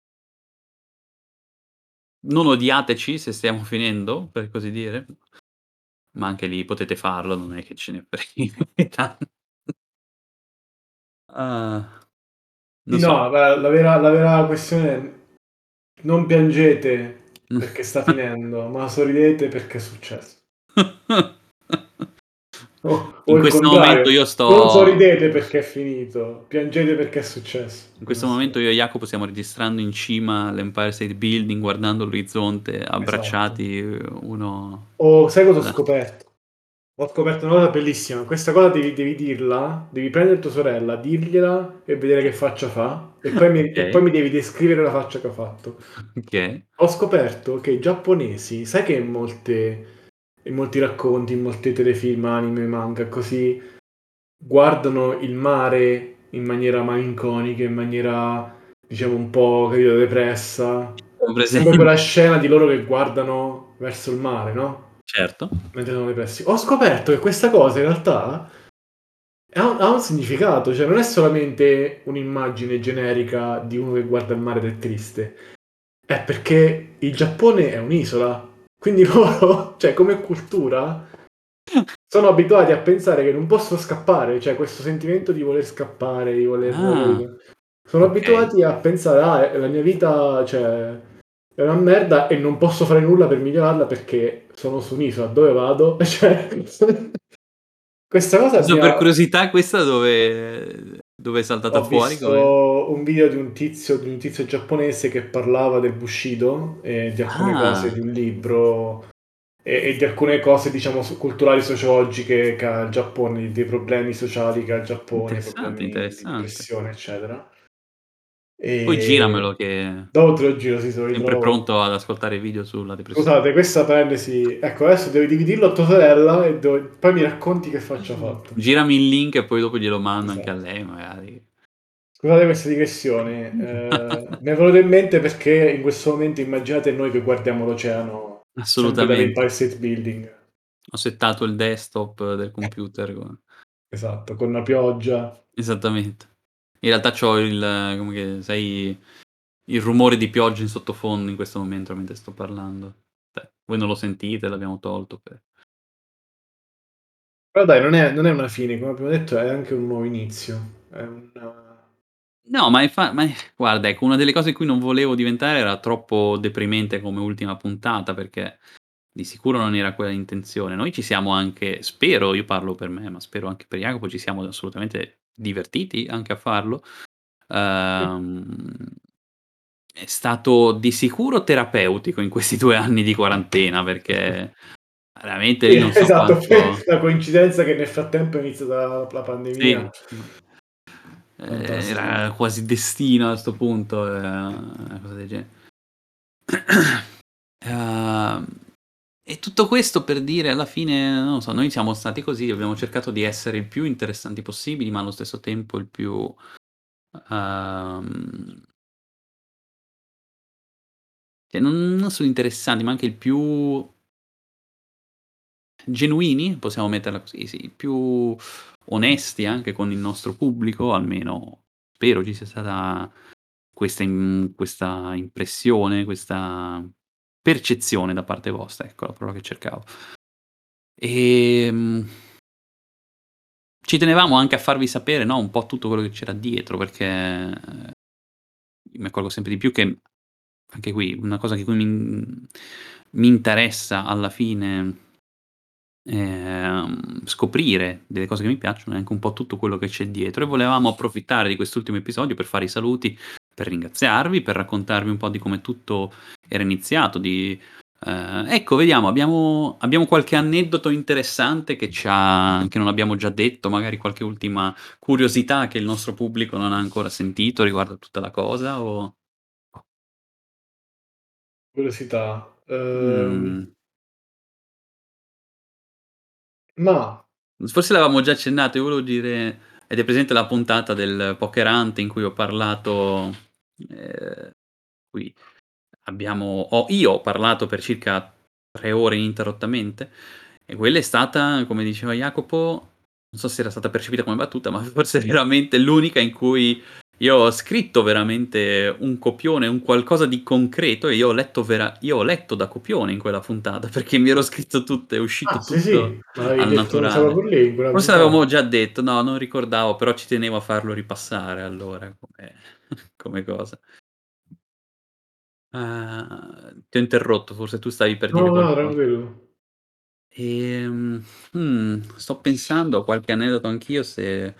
non odiateci se stiamo finendo, per così dire, ma anche lì potete farlo, non è che ce ne frega. Ah, Sì, non so. no, la la vera la vera questione è non piangete perché sta finendo, ma sorridete perché è successo. O o In il questo momento contrario, io non sto sorridete perché è finito, piangete perché è successo. in Come questo al momento solito. io e Jacopo stiamo registrando in cima all'Empire State Building, guardando l'orizzonte, Esatto. abbracciati uno Oh, sai cosa ho la scoperto? Ho scoperto una cosa bellissima. Questa cosa devi devi dirla, devi prendere tua sorella, dirgliela e vedere che faccia fa, e poi mi e poi Okay. mi devi descrivere la faccia che ha fatto. Okay. Ho scoperto che i giapponesi, sai che in molte in molti racconti, in molti telefilm, anime, manga, così, guardano il mare in maniera malinconica, in maniera diciamo un po', capito, depressa. Ho C'è sempre presente. quella scena di loro che guardano verso il mare, no, Certo. mentre sono depressi. Ho scoperto che questa cosa in realtà ha un ha un significato, cioè non è solamente un'immagine generica di uno che guarda il mare ed è triste. È perché il Giappone è un'isola, quindi loro, cioè come cultura, sono abituati a pensare che non possono scappare, cioè questo sentimento di voler scappare, di voler Ah, capito? Sono okay. abituati a pensare: "Ah, eh, la mia vita, cioè, è una merda e non posso fare nulla per migliorarla perché sono su un'isola. Dove vado?" Cioè, questa cosa Giusto mi per ha curiosità questa dove dove è saltata ho fuori come visto un video di un tizio di un tizio giapponese che parlava del Bushido e di alcune cose ah, di un libro e e di alcune cose, diciamo, so culturali sociologiche che ha il Giappone, dei problemi sociali che ha il Giappone, interessante, problemi di interessante. depressione, eccetera. Poi Ehm, giramelo che dopo te lo giro, sì, se lo sempre ritrovo. pronto ad ascoltare video sulla depressione. Scusate, questa parentesi ecco, adesso devi devi dirlo a tua sorella e do poi mi racconti che faccia ha fatto. Girami il link e poi dopo glielo mando anche a Esatto. lei magari. Scusate questa digressione, ehm, mi è venuto in mente perché in questo momento immaginate noi che guardiamo l'oceano sempre Assolutamente. dall'Empire State Building. Ho settato il desktop del computer con Esatto, con la pioggia. esattamente. In realtà c'ho il come che sai, il rumore di pioggia in sottofondo in questo momento mentre sto parlando. Cioè, voi non lo sentite, l'abbiamo tolto per Però dai, non è non è una fine, come abbiamo detto è anche un nuovo inizio. È un no, ma infa ma guarda, ecco, una delle cose in cui non volevo diventare era troppo deprimente come ultima puntata, perché di sicuro non era quella l'intenzione. Noi ci siamo anche spero, io parlo per me, ma spero anche per Jacopo, ci siamo assolutamente divertiti anche a farlo. Uhm, è stato di sicuro terapeutico in questi due anni di quarantena, perché veramente Sì, lì non so esatto, poi quanto la coincidenza che nel frattempo è iniziata la pandemia. sì, mh. Ehm, Fantastico. era quasi destino a 'sto punto, ehm, una cosa del genere. Uhm, e tutto questo per dire alla fine, non lo so, noi siamo stati così, abbiamo cercato di essere il più interessanti possibili, ma allo stesso tempo il più, uhm cioè non non solo interessanti, ma anche il più genuini, possiamo metterla così, sì, più onesti anche con il nostro pubblico, almeno spero ci sia stata questa im questa impressione, questa percezione da parte vostra, ecco la parola che cercavo. Ehm ci tenevamo anche a farvi sapere, no, un po' tutto quello che c'era dietro, perché, ehm, mi accorgo sempre di più che anche qui una cosa che cui mi mhmm, mi interessa alla fine, ehm, scoprire delle cose che mi piacciono, e anche un po' tutto quello che c'è dietro, e volevamo approfittare di quest'ultimo episodio per fare i saluti, per ringraziarvi, per raccontarvi un po' di come tutto era iniziato, di ehm, ecco vediamo, abbiamo abbiamo qualche aneddoto interessante che ci ha che non abbiamo già detto, magari qualche ultima curiosità che il nostro pubblico non ha ancora sentito riguardo a tutta la cosa o Curiosità, uhm Mh. mah. Forse l'avevamo già accennato, io volevo dire avete presente la puntata del pokerante in cui ho parlato ehm, qui abbiamo ho io ho parlato per circa tre ore ininterrottamente, e quella è stata, come diceva Jacopo, non so se era stata percepita come battuta, ma forse è veramente l'unica in cui io ho scritto veramente un copione, un qualcosa di concreto, e io ho letto vera io ho letto da copione in quella puntata, perché mi ero scritto tutto, è Ah, uscito sì, tutto sì, ma l'avevi al detto questa proprio naturale. lì in quella Forse puntata? l'avevamo già detto, no, non ricordavo, però ci tenevo a farlo ripassare allora come come cosa. Ehm, ti ho interrotto, forse tu stavi per dire No, no, qualcosa. tranquillo. Ehm, mhmm, sto pensando a qualche aneddoto anch'io se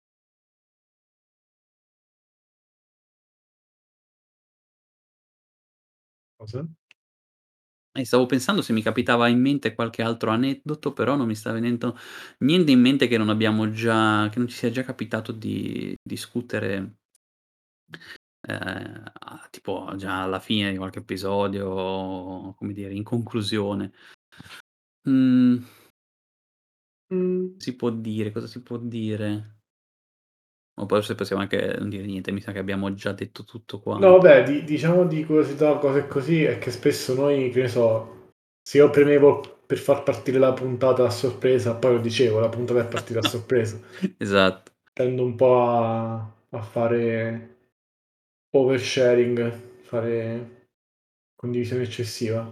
Cosa? Eh, stavo pensando se mi capitava in mente qualche altro aneddoto, però non mi sta venendo niente in mente che non abbiamo già che non ci sia già capitato di discutere ehm, a tipo già alla fine di qualche episodio o, come dire, in conclusione. Mhmm Mh. Si può dire, cosa si può dire? O poi forse possiamo anche non dire niente, mi sa che abbiamo già detto tutto No quanto. vabbè, di diciamo di curiosità, cose così, è che spesso noi, che ne so, se io premevo per far partire la puntata a sorpresa, poi lo dicevo, la puntata è partita a sorpresa. Esatto. Tendo un po' a a fare oversharing, fare condivisione eccessiva.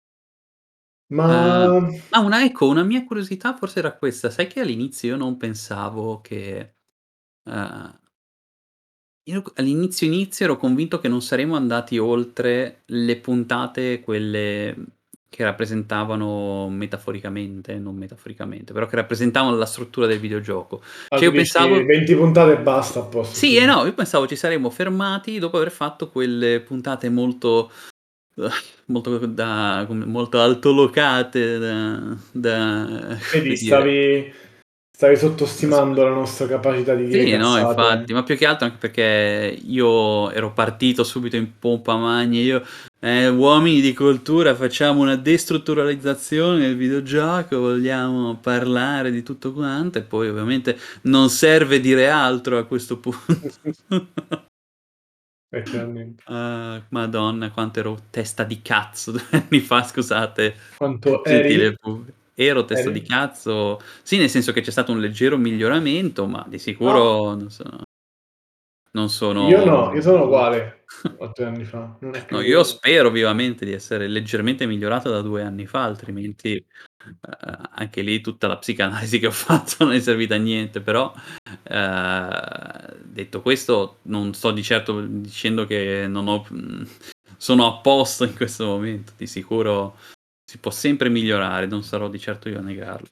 Ehm, Ma ah, una ecco, una mia curiosità forse era questa: sai che all'inizio io non pensavo che ehm io c all'inizio inizio ero convinto che non saremmo andati oltre le puntate quelle, mhmm, che rappresentavano metaforicamente non metaforicamente, però che rappresentavano la struttura del videogioco. ah, Cioè tu io dici pensavo venti puntate e basta, a posto, sì e fine. no, io pensavo ci saremmo fermati dopo aver fatto quelle puntate molto molto da come molto altolocate da da Vedi, come dire stavi stavi da sp sottostimando la nostra capacità di dire sì, no, cazzate. infatti, ma più che altro anche perché io ero partito subito in pompa magna, io: "Eh, uomini di cultura, facciamo una destrutturalizzazione del videogioco, vogliamo parlare di tutto quanto", e poi ovviamente non serve dire altro a questo punto. Letteralmente. Ah, madonna quanto ero testa di cazzo due anni fa, scusate, Quanto gentile eri? pub ero testa di Eri? cazzo sì, nel senso che c'è stato un leggero miglioramento, ma di No, sicuro non so non io sono no, io sono uguale a due anni fa, non è no, io più spero vivamente di essere leggermente migliorato da due anni fa, altrimenti, ehm, anche lì tutta la psicanalisi che ho fatto non è servita a niente, però, ehm, detto questo non sto di certo dicendo che non ho mhmm, sono a posto in questo momento, di sicuro si può sempre migliorare, non sarò di certo io a negarlo.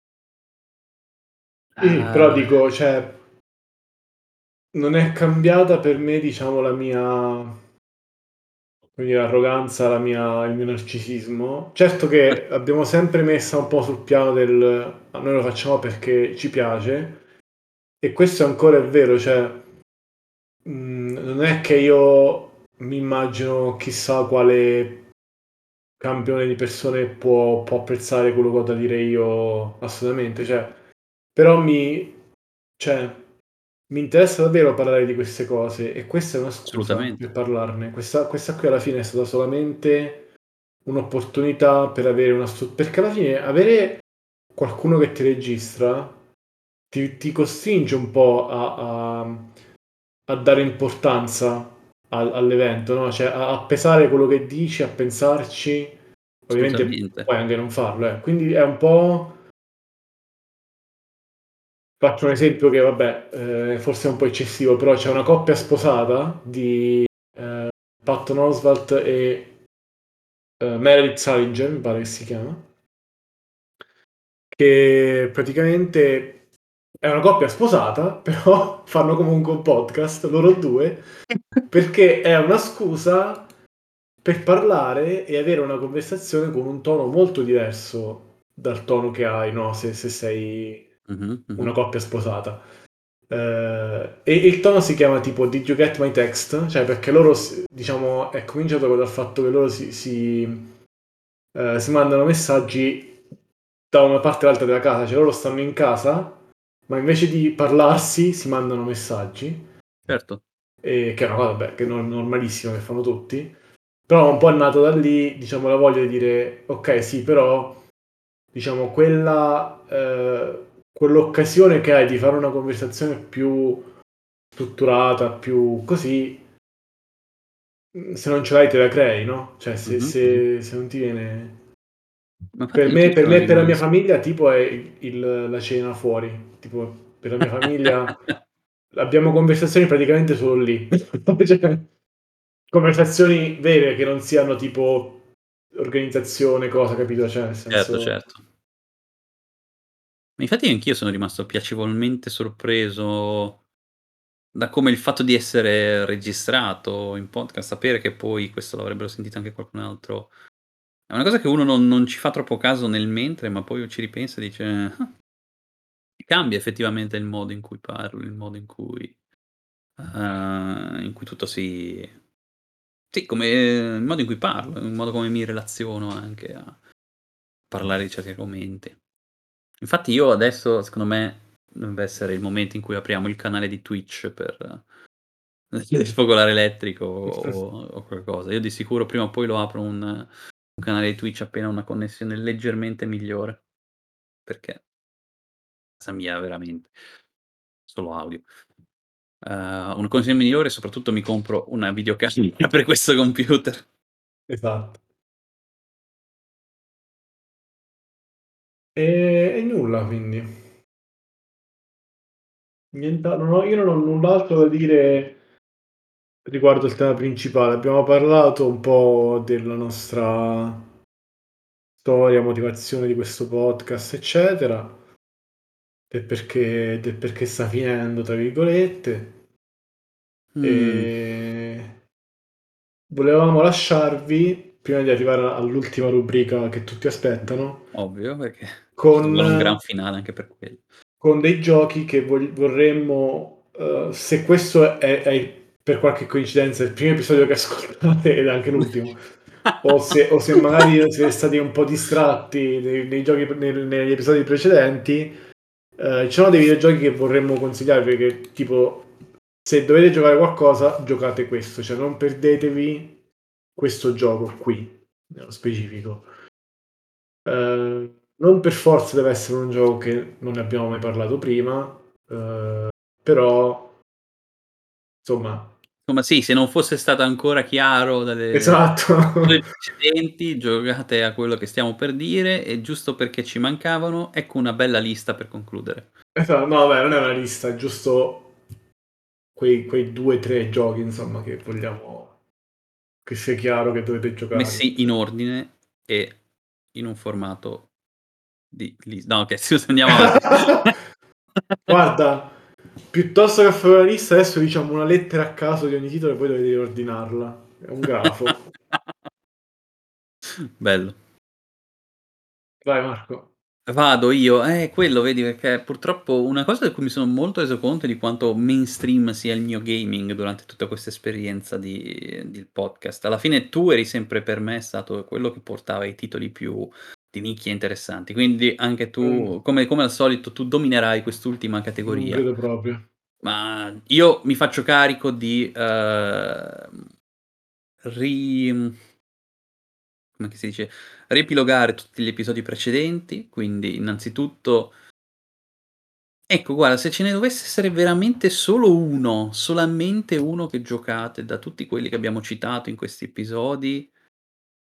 sì, però Ah, dico, cioè non è cambiata per me, diciamo, la mia quindi l'arroganza, la mia il mio narcisismo. Certo che abbiamo sempre messa un po' sul piano del: "Ma noi lo facciamo perché ci piace", e questo ancora è vero, cioè, mhmm, non è che io mi immagino chissà quale campione di persone può può apprezzare quello che ho da dire io assolutamente, cioè però mi cioè, mi interessa davvero parlare di queste cose e questa è una scusa assolutamente, per parlarne. Questa questa qui alla fine è stata solamente un'opportunità per avere una stru perché alla fine avere qualcuno che ti registra ti ti costringe un po' a a a dare importanza al all'evento, no, cioè a a pesare quello che dici, a pensarci. Ovviamente assolutamente. puoi anche non farlo, eh. Quindi è un po' Faccio un esempio che vabbè, ehm, forse è un po' eccessivo, però c'è una coppia sposata di, ehm, Patton Oswalt e, ehm, Meredith Salinger, mi pare che si chiama che praticamente è una coppia sposata, però fanno comunque un podcast, loro due, perché è una scusa per parlare e avere una conversazione con un tono molto diverso dal tono che hai, no, se se sei Mh-mh, una mh-mh. coppia sposata. Ehm, e il tono si chiama tipo "Did you get my text?" Cioè perché loro s diciamo è cominciato dal fatto che loro si si ehm, si mandano messaggi da una parte all'altra della casa, cioè loro stanno in casa, ma invece di parlarsi si mandano messaggi. Certo. Ehm, che è una cosa vabbè, che no normalissima, che fanno tutti. Però un po' è nato da lì, diciamo, la voglia di dire: "Okay, sì, però diciamo quella ehm, quell'occasione che hai di fare una conversazione più strutturata, più così" mhmm, se non ce l'hai te la crei, no, cioè se Mh-mh, mh-mh. se se non ti viene Ma Per infatti me anch'io per sono me e per la mia rimasto famiglia tipo è il la cena fuori. Tipo per la mia famiglia abbiamo conversazioni praticamente solo lì. ceh conversazioni vere che non siano tipo organizzazione, cosa, capito, cioè nel Certo, senso certo. Ma infatti anch'io sono rimasto piacevolmente sorpreso da come il fatto di essere registrato in podcast, sapere che poi questo l'avrebbero sentito anche qualcun altro, è una cosa che uno non non ci fa troppo caso nel mentre, ma poi ci ripensa e dice: "Ah" cambia effettivamente il modo in cui parlo, il modo in cui uhm, in cui tutto si sì, come il modo in cui parlo, il modo come mi relaziono anche a parlare di certi argomenti. Infatti io adesso, secondo me, dovrebbe essere il momento in cui apriamo il canale di Twitch per il focolare elettrico o o qualcosa. Io di sicuro prima o poi lo apro un un canale di Twitch appena ho una connessione leggermente migliore, perché casa mia veramente solo audio. Uhm, una connessione migliore e soprattutto mi compro una videocamera per questo computer. Esatto. E e nulla quindi. Nienta non ho io non ho null'altro da dire riguardo il tema principale. Abbiamo parlato un po' della nostra storia, motivazione di questo podcast, eccetera del perché del perché "sta finendo" tra virgolette. Mh. Ehm volevamo lasciarvi, prima di arrivare a all'ultima rubrica che tutti aspettano Ovvio, perché ci con vuole un gran finale anche per quello. con dei giochi che vol vorremmo uhm, se questo è è il per qualche coincidenza il primo episodio che ascoltate ed anche l'ultimo, o se o se magari siete stati un po' distratti nei nei giochi p nel negli episodi precedenti, uhm, ci sono dei videogiochi che vorremmo consigliarvi che tipo se dovete giocare qualcosa, giocate questo, cioè non perdetevi questo gioco qui, nello specifico. Uhm, non per forza deve essere un gioco che non ne abbiamo mai parlato prima, uhm, però insomma Somma sì, se non fosse stato ancora chiaro dalle Esatto. episodi precedenti, giocate a quello che stiamo per dire e giusto perché ci mancavano, ecco una bella lista per concludere. Esa no vabbè, non è una lista, è giusto quei quei due, tre giochi insomma che vogliamo che sia chiaro che dovete giocare. Messi in ordine e in un formato di lis no okay, scusa andiamo avanti. Guarda, piuttosto che fare una lista adesso diciamo una lettera a caso di ogni titolo e voi dovete riordinarla. È un grafo. Bello. Vai Marco. Vado io, eh quello vedi perché purtroppo una cosa di cui mi sono molto reso conto è di quanto mainstream sia il mio gaming durante tutta questa esperienza di di podcast. Alla fine tu eri sempre per me stato quello che portava i titoli più di nicchia interessanti, quindi anche Mh. tu come come al solito tu dominerai quest'ultima Non categoria. credo proprio. Ma io mi faccio carico di, uhm, ri mhmm come che si dice, riepilogare tutti gli episodi precedenti, quindi innanzitutto ecco guarda, se ce ne dovesse essere veramente solo uno, solamente uno che giocate da tutti quelli che abbiamo citato in questi episodi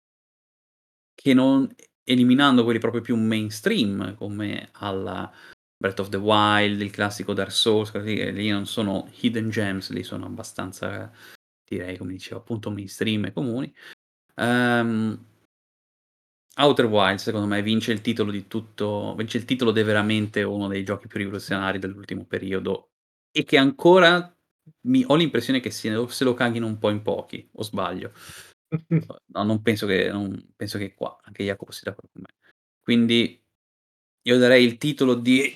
che non e eliminando quelli proprio più mainstream come alla Breath of the Wild, il classico Dark Souls, così che lì non sono hidden gems, lì sono abbastanza, direi, come dicevo appunto, mainstream e comuni. Ehm Outer Wilds secondo me vince il titolo di tutto vince il titolo de veramente uno dei giochi più rivoluzionari dell'ultimo periodo e che ancora mi ho l'impressione che se lo se lo caghino un po' in pochi, o sbaglio? Uhm, no, non penso che non penso che qua anche Jacopo sia d'accordo con me. Quindi io darei il titolo di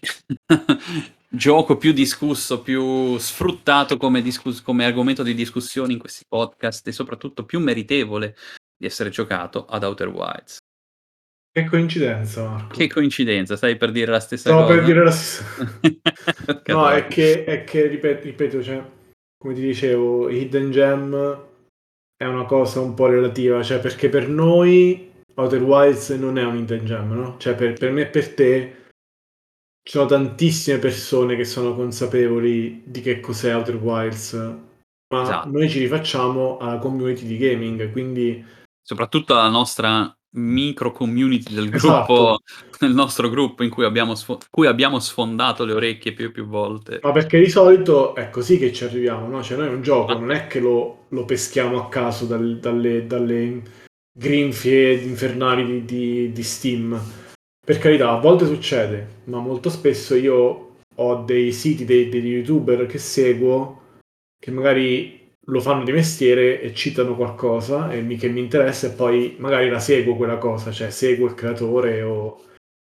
gioco più discusso, più sfruttato come discus come argomento di discussione in questi podcast e soprattutto più meritevole di essere giocato ad Outer Wilds. Che coincidenza Che Marco. coincidenza, stavi per dire la stessa Stavo per cosa? dire la stessa Porca no, è troia. che è che ripet ripeto, cioè, come ti dicevo, hidden gem è una cosa un po' relativa, cioè perché per noi Outer Wilds non è un hidden gem, no, cioè per per me e per te ci sono tantissime persone che sono consapevoli di che cos'è Outer Wilds, ma Esatto. noi ci rifacciamo alla community di gaming, quindi Soprattutto alla nostra micro community del Esatto. gruppo del nostro gruppo in cui abbiamo sfo cui abbiamo sfondato le orecchie più e più volte. Ma perché di solito è così che ci arriviamo, no, cioè noi un gioco non Fatti. è che lo lo peschiamo a caso dal dalle dalle grinfie infernali di di di Steam. Per carità, a volte succede, ma molto spesso io ho dei siti, dei degli youtuber che seguo, che magari lo fanno di mestiere e citano qualcosa e mi che mi interessa e poi magari la seguo quella cosa, cioè seguo il creatore o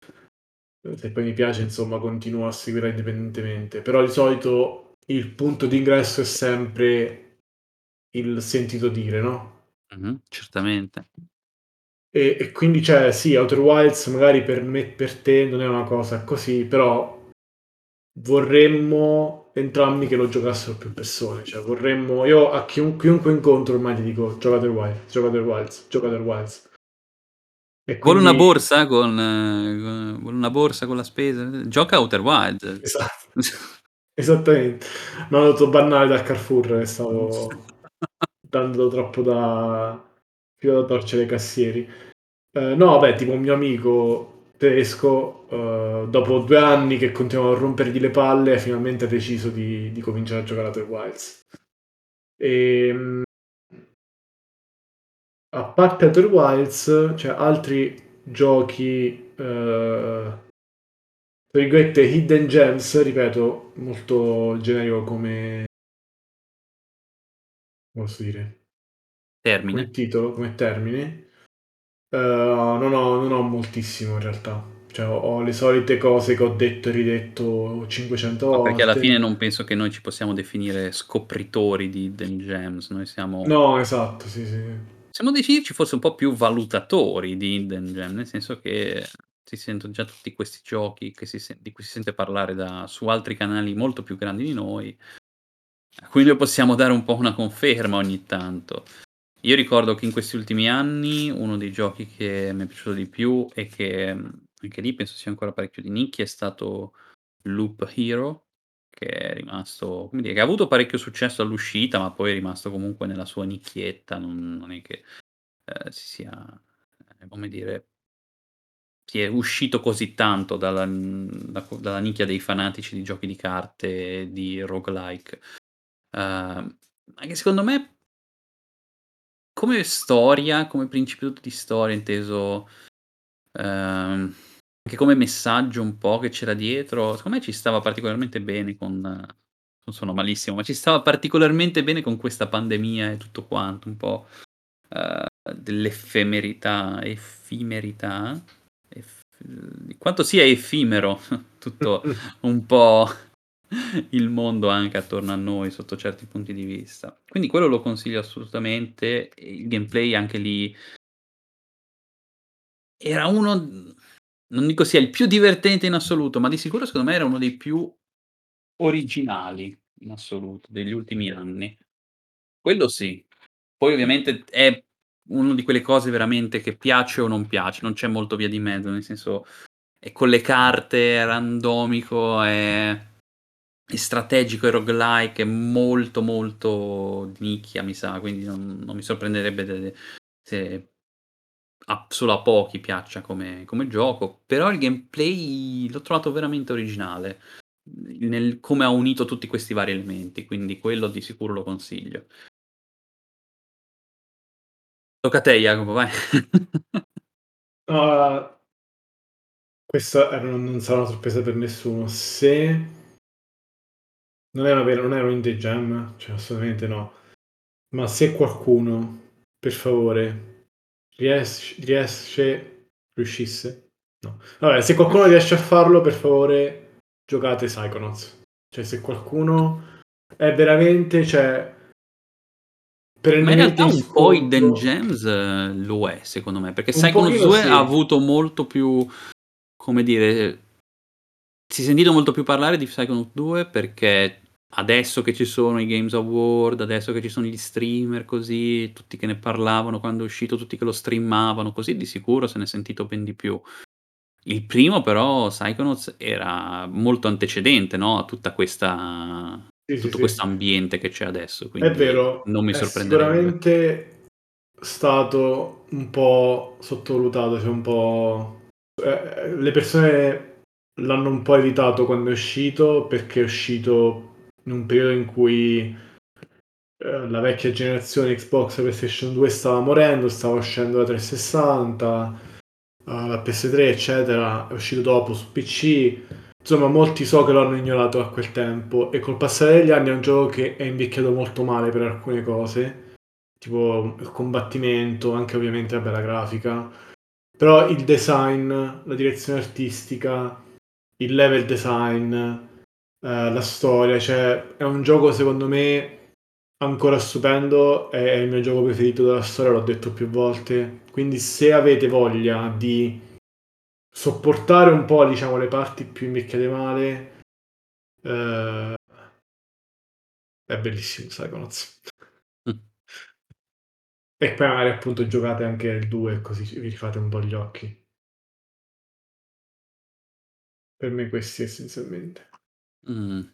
se poi mi piace insomma continuo a seguire indipendentemente, però di solito il punto d'ingresso è sempre il sentito dire, no? Mh-mh, certamente. E e quindi cioè sì, Outer Wilds magari per me e per te non è una cosa così, però vorremmo entrambi che lo giocassero più persone, cioè vorremmo io a chiun chiunque incontro ormai gli dico: "Gioca Outer Wilds, gioca Outer Wilds, gioca Outer Wilds". E Vuole una quindi borsa con con vuole una borsa con la spesa? Gioca Outer Wilds. Esatto, esattamente. M'hanno dovuto bannare dal Carrefour che stavo dando troppo da filo da torcere ai cassieri. Ehm, no vabbè, tipo un mio amico tedesco, uhm, dopo due anni che continuavo a rompergli le palle, finalmente ha deciso di di cominciare a giocare a Outer Wilds. Ehm a parte Outer Wilds, cioè altri giochi, uhm tra virgolette "hidden gems", ripeto, molto generico come come posso dire Termine? come titolo, come termine, uhm, non ho non ho moltissimo in realtà. Cioè ho ho le solite cose che ho detto e ridetto cinquecento Ma perché alla fine volte. non penso che noi ci possiamo definire scopritori di hidden gems, noi siamo No, esatto, sì, sì. possiamo definirci forse un po' più valutatori di hidden gem, nel senso che si senton già tutti questi giochi che si sen di cui si sente parlare da su altri canali molto più grandi di noi, a cui noi possiamo dare un po' una conferma ogni tanto. Io ricordo che in questi ultimi anni uno dei giochi che mi è piaciuto di più e che, mhmm, anche lì penso sia ancora parecchio di nicchia, è stato Loop Hero, che è rimasto come dire, che ha avuto parecchio successo all'uscita, ma poi è rimasto comunque nella sua nicchietta, non non è che, ehm, si sia, ehm, come dire si è uscito così tanto dalla mhmm, da co dalla nicchia dei fanatici di giochi di carte, di roguelike. Uhm, anche secondo me come storia, come principio di storia inteso, ehm, anche come messaggio un po' che c'era dietro, secondo me ci stava particolarmente bene con non sono malissimo, ma ci stava particolarmente bene con questa pandemia e tutto quanto, un po', ehm, dell'effemerità effimerità? Eff di quanto sia effimero tutto un po' il mondo anche attorno a noi sotto certi punti di vista. Quindi quello lo consiglio assolutamente, e il gameplay anche lì era uno mhmm, non dico sia il più divertente in assoluto, ma di sicuro secondo me era uno dei più originali in assoluto degli ultimi anni. Quello sì. Poi ovviamente è uno di quelle cose veramente che piace o non piace, non c'è molto via di mezzo, nel senso è con le carte, è randomico, è è strategico, è roguelike, è molto, molto di nicchia mi sa, quindi non non mi sorprenderebbe de se a solo a pochi piaccia come come gioco, però il gameplay l'ho trovato veramente originale, mhmm, nel come ha unito tutti questi vari elementi, quindi quello di sicuro lo consiglio. Tocca a te Jacopo, vai. Ah, questa eh, non non sarà una sorpresa per nessuno. Se non è una vera non è un hidden gem, cioè assolutamente no. Ma se qualcuno, per favore, ries riesce riuscisse? No. Vabbè, se qualcuno riesce a farlo, per favore giocate Psychonauts. Cioè se qualcuno è veramente cioè Ma in perennemente realtà in un po' Hidden scontro Gems lo è secondo me, perché un Psychonauts pochino due ha sì. avuto molto più, come dire, si è sentito molto più parlare di Psychonauts due perché adesso che ci sono i Games Award, adesso che ci sono gli streamer così, tutti che ne parlavano quando è uscito, tutti che lo streamavano così, di sicuro se n'è sentito ben di più. Il primo però, Psychonauts, era molto antecedente, no, a tutta questa Sì, sì, tutto sì. questo ambiente che c'è adesso, È quindi vero, non mi è sorprenderebbe. sicuramente stato un po' sottovalutato, cioè un po' eh, le persone l'hanno un po' evitato quando è uscito, perché è uscito in un periodo in cui eh, la vecchia generazione Xbox e PlayStation due stava morendo, stava uscendo la trecentosessanta, eh, la P S tre, eccetera, è uscito dopo su P C. Insomma, molti so che lo hanno ignorato a quel tempo e col passare degli anni è un gioco che è invecchiato molto male per alcune cose, tipo il combattimento, anche ovviamente vabbè, la grafica, però il design, la direzione artistica, il level design, eh, la storia, cioè è un gioco secondo me ancora stupendo, è il mio gioco preferito della storia, l'ho detto più volte, quindi se avete voglia di sopportare un po', diciamo, le parti più invecchiate male, eh, è bellissimo Psychonauts. Mh. E poi magari appunto giocate anche il due così vi rifate un po' gli occhi. Per me questi essenzialmente. Mh.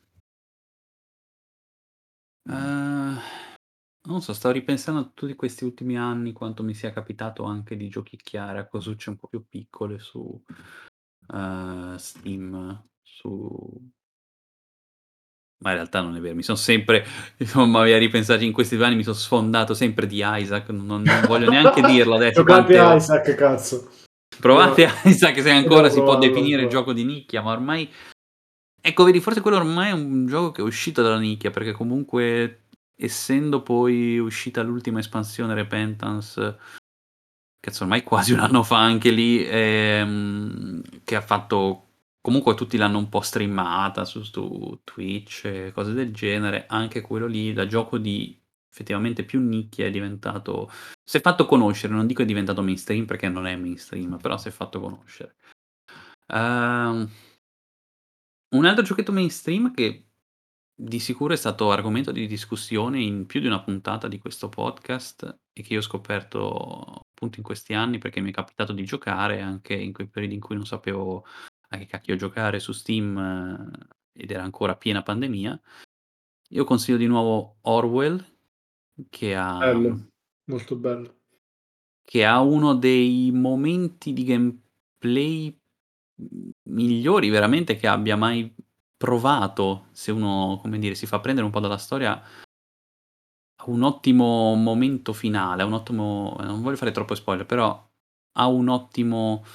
Ehm, non so, stavo ripensando a tutti questi ultimi anni, quanto mi sia capitato anche di giochicchiare a cosucce un po' più piccole su, ehm, Steam, su ma in realtà non è vero, mi son sempre insomma a ripensarci in questi due anni mi son sfondato sempre di Isaac, non non voglio neanche dirlo adesso Giocate quante vo Isaac, cazzo. Dobbiamo provate Isaac se dobbiamo ancora si può provarlo, definire provarlo. gioco di nicchia, ma ormai ecco vedi, forse quello ormai è un gioco che è uscito dalla nicchia, perché comunque essendo poi uscita l'ultima espansione Repentance, cazzo ormai quasi un anno fa anche lì, ehm, che ha fatto comunque tutti l'hanno un po' streamata su su Twitch e cose del genere, anche quello lì da gioco di effettivamente più nicchia è diventato s'è fatto conoscere, non dico è diventato mainstream perché non è mainstream, però si è fatto conoscere. Ehm Un altro giochetto mainstream che di sicuro è stato argomento di discussione in più di una puntata di questo podcast e che io ho scoperto appunto in questi anni perché mi è capitato di giocare anche in quei periodi in cui non sapevo a che cacchio giocare su Steam eh, ed era ancora piena pandemia. Io consiglio di nuovo Orwell che ha Bello, molto bello. che ha uno dei momenti di gameplay, mhmm, migliori veramente che abbia mai provato, se uno, come dire, si fa prendere un po' dalla storia, ha un ottimo momento finale, ha un ottimo non voglio fare troppo spoiler, però ha un ottimo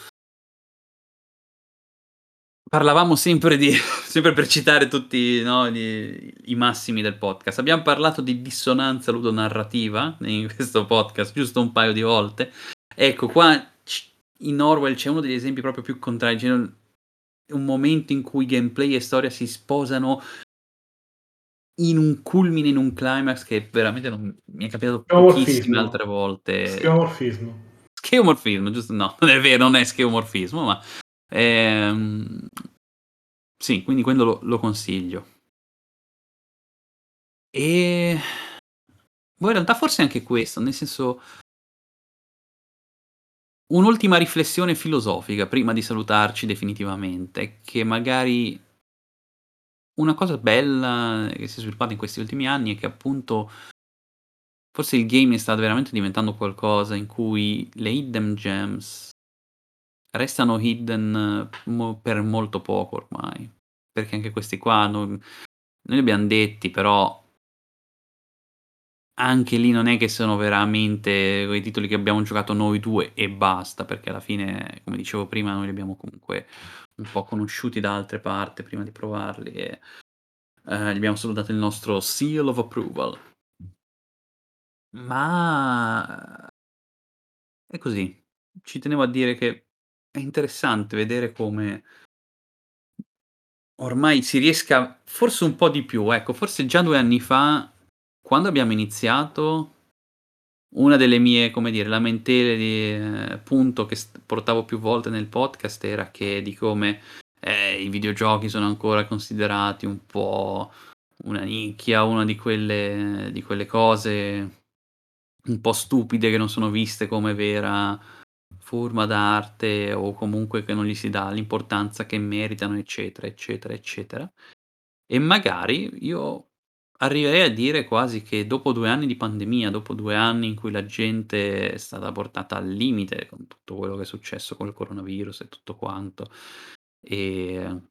parlavamo sempre di sempre per citare tutti, no, gli i massimi del podcast. Abbiam parlato di dissonanza ludonarrativa in questo podcast giusto un paio di volte. Ecco qua c in Orwell c'è uno degli esempi proprio più contrari, cioè un momento in cui gameplay e storia si sposano in un culmine, in un climax che veramente non mi è capitato pochissime Schiomorfismo. altre volte. Schiomorfismo. Scheomorfismo, giusto no, non è vero, non è scheomorfismo, ma, ehm, sì, quindi quello lo lo consiglio. E boh, in realtà forse anche questo, nel senso un'ultima riflessione filosofica prima di salutarci definitivamente, che magari una cosa bella che si è sviluppata in questi ultimi anni è che appunto forse il gaming sta veramente diventando qualcosa in cui le hidden gems restano hidden mo per molto poco ormai, perché anche questi qua non noi li abbiam detti, però anche lì non è che sono veramente quei titoli che abbiamo giocato noi due e basta, perché alla fine, come dicevo prima, noi li abbiamo comunque un po' conosciuti da altre parti prima di provarli e, ehm, gli abbiamo solo dato il nostro seal of approval. Ma è così. Ci tenevo a dire che è interessante vedere come ormai si riesca forse un po' di più, ecco, forse già due anni fa, quando abbiamo iniziato, una delle mie, come dire, lamentele di ehm, punto che st portavo più volte nel podcast era che di come, ehm, i videogiochi sono ancora considerati un po' una nicchia, una di quelle di quelle cose un po' stupide che non sono viste come vera forma d'arte o comunque che non gli si dà l'importanza che meritano, eccetera, eccetera, eccetera. E magari io arriverei a dire quasi che dopo due anni di pandemia, dopo due anni in cui la gente è stata portata al limite con tutto quello che è successo col coronavirus e tutto quanto, ehm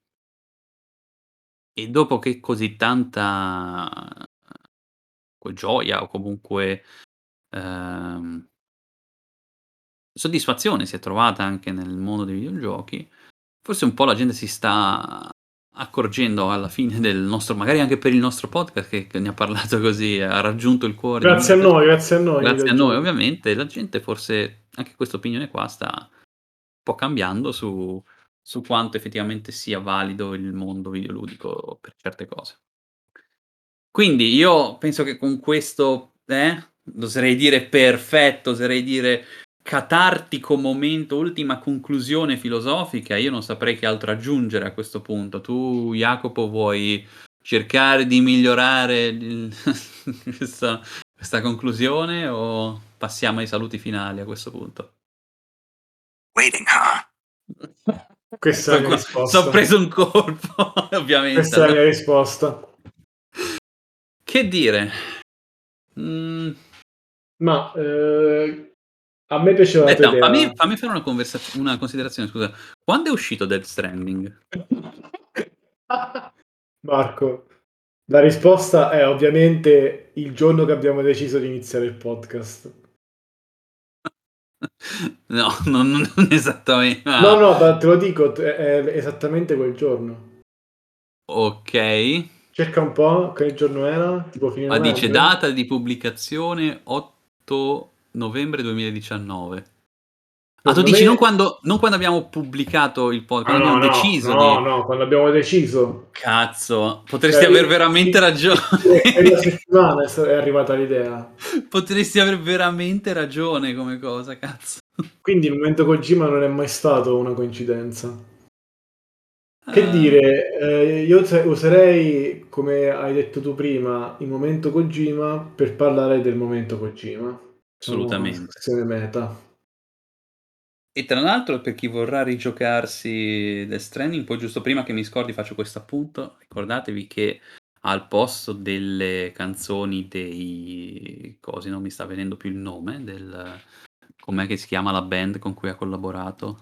e dopo che così tanta co gioia o comunque, ehm soddisfazione si è trovata anche nel mondo dei videogiochi, forse un po' la gente si sta accorgendo alla fine del nostro magari anche per il nostro podcast che che ne ha parlato così, ha raggiunto il cuore di Grazie a mille noi, persone. grazie a noi i Grazie a noi videogiochi. ovviamente, la gente forse anche questa opinione qua sta un po' cambiando su su quanto effettivamente sia valido il mondo videoludico per certe cose. Quindi io penso che con questo, eh, oserei dire perfetto, oserei dire catartico momento, ultima conclusione filosofica, io non saprei che altro aggiungere a questo punto. Tu Jacopo vuoi cercare di migliorare il questa questa conclusione o passiamo ai saluti finali a questo punto? Waiting, huh? Questa è la Son mia qua s'ho risposta. preso un colpo ovviamente Questa è la allo mia risposta. Che dire? Mhmm Ma, ehm, a me piaceva la tua Aspetta, idea. fammi fammi fare una conversaz una considerazione, scusa. Quando è uscito Death Stranding? Marco, la risposta è ovviamente il giorno che abbiamo deciso di iniziare il podcast. No, non non esattame No, ah, no, ma te lo dico, t è è esattamente quel giorno. okay. Cerca un po' che giorno era, tipo fine Ma dice novembre? data di pubblicazione otto novembre duemiladiciannove. Ah, tu Secondo dici non me quando non quando abbiamo pubblicato il pod ah quando no, abbiamo no, deciso no, di no, quando abbiamo deciso. cazzo, Cioè potresti io aver veramente ragione. quella settimana è sta è arrivata l'idea. Potresti aver veramente ragione come cosa, cazzo. Quindi il momento Kojima non è mai stato una coincidenza. Che Ah, dire, ehm, io usa userei, come hai detto tu prima, il momento Kojima per parlare del momento Kojima. Facciamo una assolutamente. discussione meta. E tra l'altro per chi vorrà rigiocarsi Death Stranding, poi giusto prima che mi scordi faccio questo appunto, ricordatevi che al posto delle canzoni dei cosi, non mi sta venendo più il nome, del com'è che si chiama la band con cui ha collaborato?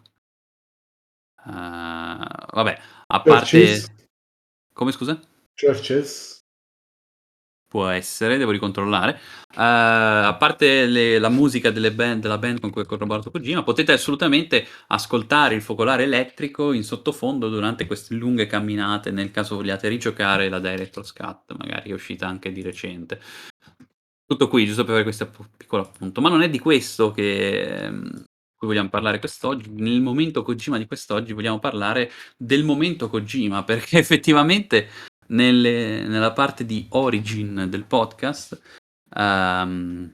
Uhm, vabbè, a Churches? parte come scusa? Churches? Può essere, devo ricontrollare. Uhm, a parte le la musica delle band della band con cui ha collaborato Kojima, potete assolutamente ascoltare il focolare elettrico in sottofondo durante queste lunghe camminate, nel caso vogliate rigiocare la Director's Cut, magari è uscita anche di recente. Tutto qui, giusto per avere questo appu piccolo appunto. Ma non è di questo che mhmm, cui vogliam parlare quest'oggi. Nel momento Kojima di quest'oggi vogliamo parlare del momento Kojima, perché effettivamente nelle nella parte di origin del podcast, uhm,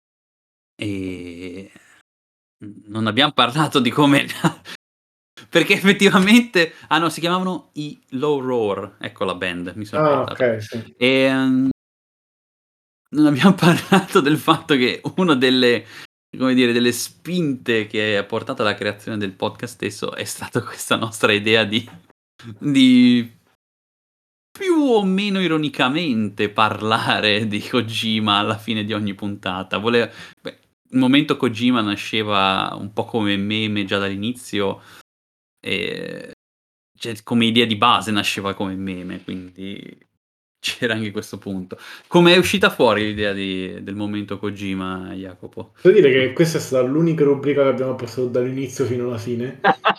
ehm, n non abbiam parlato di come perché effettivamente ah no, si chiamavano i Low Roar, ecco la band, mi son Ah, ricordato. okay, sì. Ehm Non abbiam parlato del fatto che uno delle come dire, delle spinte che ha portato alla creazione del podcast stesso è stato questa nostra idea di di più o meno ironicamente parlare di Kojima alla fine di ogni puntata. Vole beh, il momento Kojima nasceva un po' come meme già dall'inizio, ehm, cioè come idea di base nasceva come meme, quindi c'era anche questo punto. Come è uscita fuori l'idea di del momento Kojima, Jacopo? Devo dire che questa è stata l'unica rubrica che abbiamo passato dall'inizio fino alla fine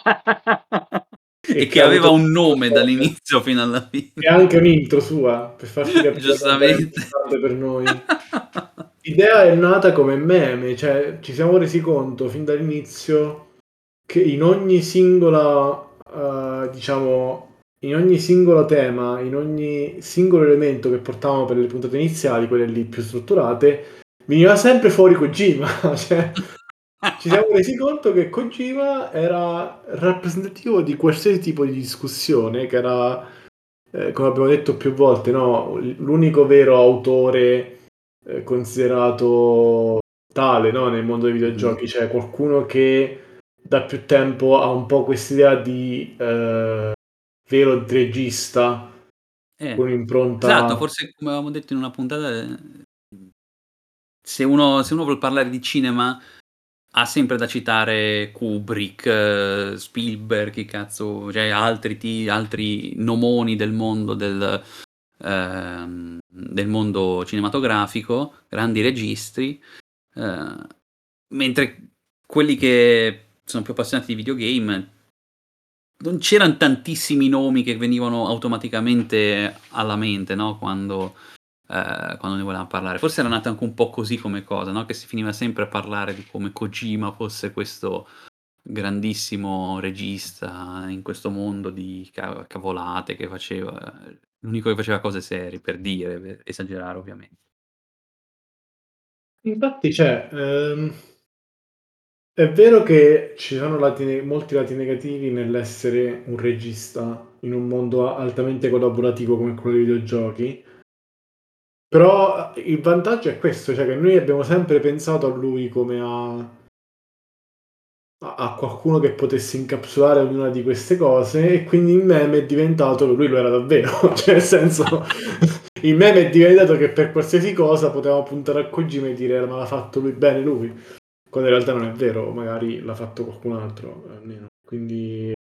E e che che ha aveva avuto un nome dall'inizio fino alla e fine. anche un'intro sua, per farti capire quanto era Giustamente. importante per noi. L'idea è nata come meme, cioè ci siamo resi conto fin dall'inizio che in ogni singola, uh, diciamo, in ogni singolo tema, in ogni singolo elemento che portavamo per le puntate iniziali, quelle lì più strutturate, veniva sempre fuori Kojima. Cioè, ci siamo resi conto che Kojima era rappresentativo di qualsiasi tipo di discussione, che era, eh, come abbiamo detto più volte, no? L'unico vero autore eh, considerato tale, no? Nel mondo dei Mh-mh. videogiochi, cioè qualcuno che da più tempo ha un po' quest'idea di eh, vero regista Eh, con esatto, un'impronta. forse come avevamo detto in una puntata, ehm, se uno se uno vuol parlare di cinema ha sempre da citare Kubrick, eh, Spielberg, chi cazzo, cioè altri ti altri nomoni del mondo del ehm, del mondo cinematografico, grandi registri, ehm, mentre quelli che sono più appassionati di videogame non c'eran tantissimi nomi che venivano automaticamente alla mente, no, quando ehm, quando ne volevam parlare. Forse era nata anche un po' così come cosa, no, che si finiva sempre a parlare di come Kojima fosse questo grandissimo regista in questo mondo di ca cavolate che faceva l'unico che faceva cose serie, per dire, per esagerare ovviamente. Infatti, c'è, ehm, è vero che ci sono lati ne molti lati negativi nell'essere un regista in un mondo a altamente collaborativo come quello dei videogiochi, però il vantaggio è questo, cioè che noi abbiamo sempre pensato a lui come a a a qualcuno che potesse incapsulare ognuna di queste cose e quindi il meme è diventato che lui lo era davvero, cioè nel senso il meme è diventato che per qualsiasi cosa potevamo puntare a Kojima e dire: "Ma l'ha fatto lui bene lui", quando in realtà non è vero, magari l'ha fatto qualcun altro almeno. Quindi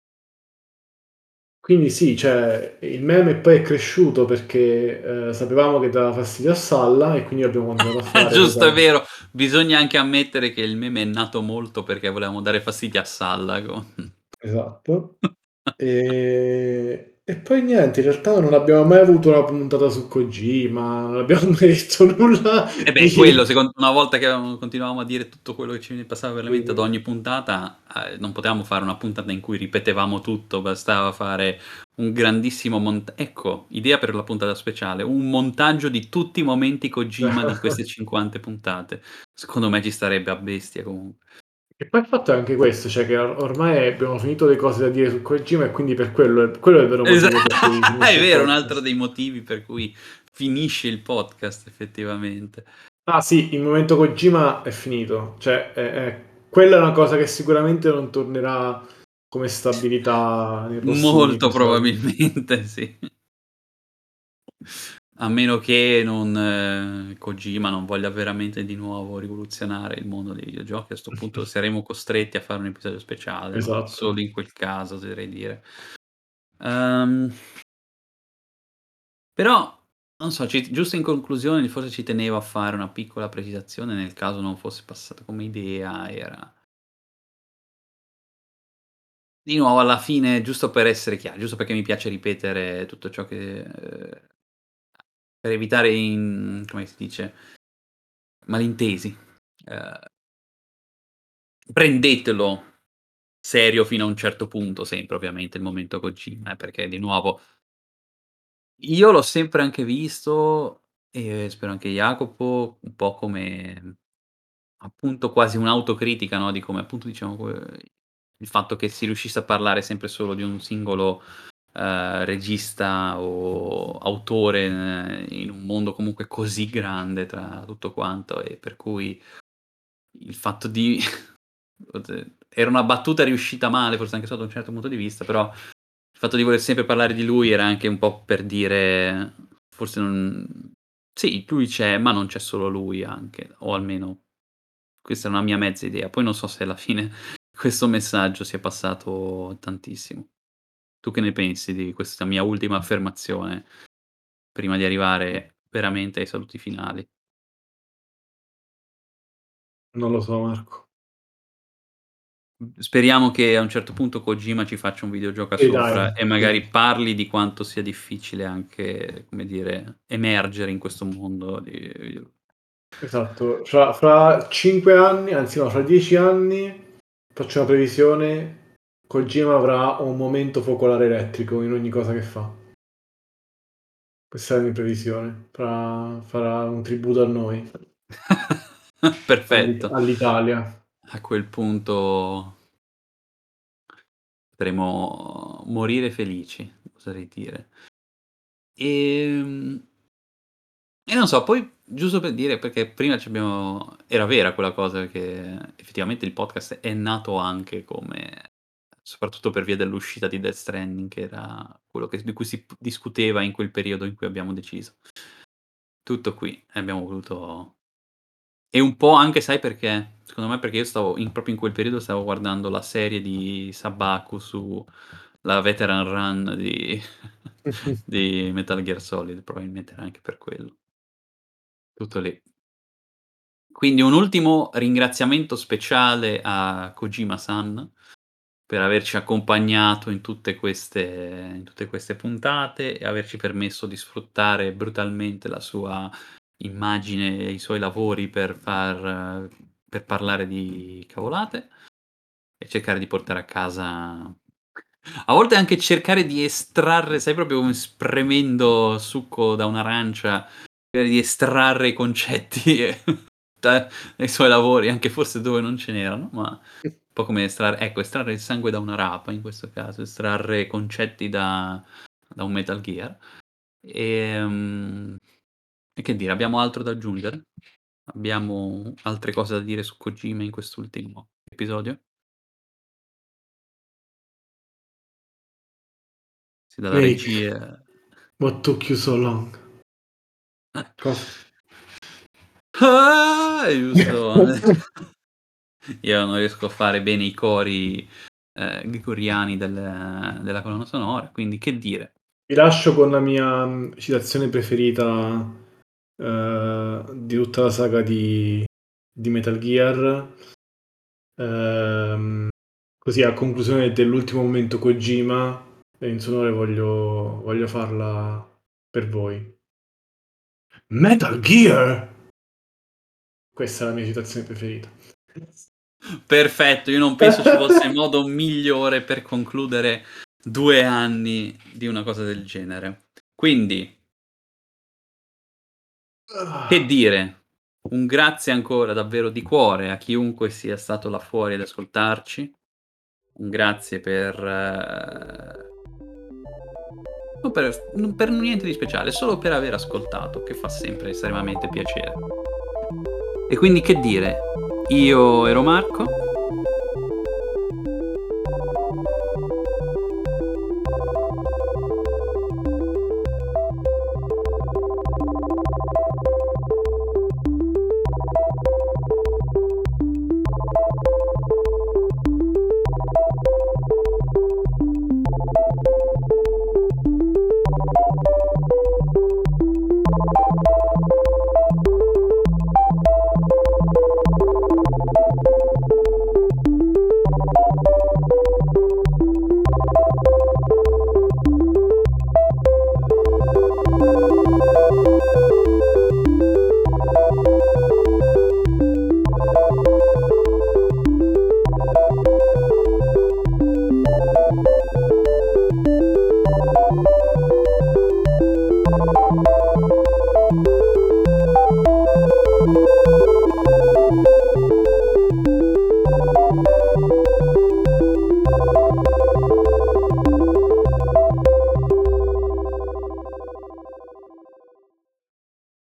quindi sì, cioè il meme poi è cresciuto perché, ehm, sapevamo che dava fastidio a Salla e quindi l'abbiamo continuato a fare Giusto, è cosa vero. Bisogna anche ammettere che il meme è nato molto perché volevamo dare fastidio a Sallago. esatto. Ehm, e poi niente, in realtà non abbiamo mai avuto una puntata su Kojima, non abbiamo mai detto nulla Eh beh, quello di secon una volta che avevamo continuavamo a dire tutto quello che ci ne passava per la mente ad di ogni puntata, ehm, non potevamo fare una puntata in cui ripetevamo tutto, bastava fare un grandissimo mont ecco, idea per la puntata speciale, un montaggio di tutti i momenti Kojima di queste cinquanta puntate. Secondo me ci starebbe a bestia comunque. E poi il fatto è anche questo, cioè che or ormai abbiamo finito le cose da dire su Kojima e quindi per quello è quello è il vero Esa motivo per cui è finisce il vero, un altro podcast. dei motivi per cui finisce il podcast effettivamente. Ah sì, il momento Kojima è finito, cioè è è quella è una cosa che sicuramente non tornerà come stabilità nei prossimi Molto episodi. probabilmente sì. A meno che non ehm, Kojima non voglia veramente di nuovo rivoluzionare il mondo dei videogiochi, a 'sto punto saremo costretti a fare un episodio speciale, ma Esatto. solo in quel caso oserei dire. Ehm, però non so, ci giusto in conclusione forse ci tenevo a fare una piccola precisazione nel caso non fosse passata come idea, era di nuovo alla fine, giusto per essere chiari, giusto perché mi piace ripetere tutto ciò che ehm, per evitare in come si dice, malintesi. Ehm, prendetelo serio fino a un certo punto sempre ovviamente il momento Kojima, eh, perché di nuovo io l'ho sempre anche visto, e spero anche Jacopo, un po' come appunto quasi un'autocritica, no, di come appunto diciamo que il fatto che si riuscisse a parlare sempre solo di un singolo, ehm, regista o autore, ehm, in un mondo comunque così grande tra tutto quanto, e per cui il fatto di era una battuta riuscita male, forse anche sotto un certo punto di vista, però il fatto di voler sempre parlare di lui era anche un po' per dire forse non sì, lui c'è, ma non c'è solo lui anche, o almeno questa è una mia mezza idea. Poi non so se alla fine questo messaggio sia passato tantissimo. Tu che ne pensi di questa mia ultima affermazione, prima di arrivare veramente ai saluti finali? Non lo so, Marco. Mhmm, speriamo che a un certo punto Kojima ci faccia un videogioco Sì, sopra dai, e sì. magari parli di quanto sia difficile anche, come dire, emergere in questo mondo di Esatto. Fra fra cinque anni, anzi no, fra dieci anni, faccio una previsione, Kojima avrà un momento focolare elettrico in ogni cosa che fa. Questa è la mia previsione. Fra farà un tributo a noi, all'I Perfetto. all'Italia. A quel punto potremo morire felici, oserei dire. Ehm, e non so, poi giusto per dire, perché prima ci abbiamo era vera quella cosa che effettivamente il podcast è nato anche come soprattutto per via dell'uscita di Death Stranding, che era quello che di cui si p discuteva in quel periodo in cui abbiamo deciso. Tutto qui, e abbiamo voluto e un po' anche sai perché? Secondo me perché io stavo in proprio in quel periodo stavo guardando la serie di Sabaku su la veteran run di di Metal Gear Solid, probabilmente era anche per quello. Tutto lì. Quindi un ultimo ringraziamento speciale a Kojima-san per averci accompagnato in tutte queste in tutte queste puntate e averci permesso di sfruttare brutalmente la sua immagine e i suoi lavori per far per parlare di cavolate e cercare di portare a casa a volte anche cercare di estrarre, sai proprio come spremendo succo da un'arancia, cercare di estrarre i concetti da dai suoi lavori, anche forse dove non ce n'erano, ma un po' come estrarre ecco, estrarre il sangue da una rapa in questo caso, estrarre concetti da da un Metal Gear. Ehm, e che dire, abbiamo altro da aggiungere? Abbiamo altre cose da dire su Kojima in quest'ultimo episodio? Sì, dalla Nick, regia what took you so long? Cosa? Ah, giusto. Io non riesco a fare bene i cori, ehm, gregoriani del della colonna sonora, quindi che dire. Vi lascio con la mia, mhmm, citazione preferita, ehm, di tutta la saga di di Metal Gear. Ehm, così a conclusione dell'ultimo momento Kojima, e in suo onore voglio voglio farla per voi. Metal Gear! Questa è la mia citazione preferita. Perfetto, io non penso ci fosse modo migliore per concludere due anni di una cosa del genere. Quindi che dire, un grazie ancora davvero di cuore a chiunque sia stato là fuori ad ascoltarci. Un grazie per non per non per niente di speciale, solo per aver ascoltato, che fa sempre estremamente piacere. E quindi che dire, io ero Marco.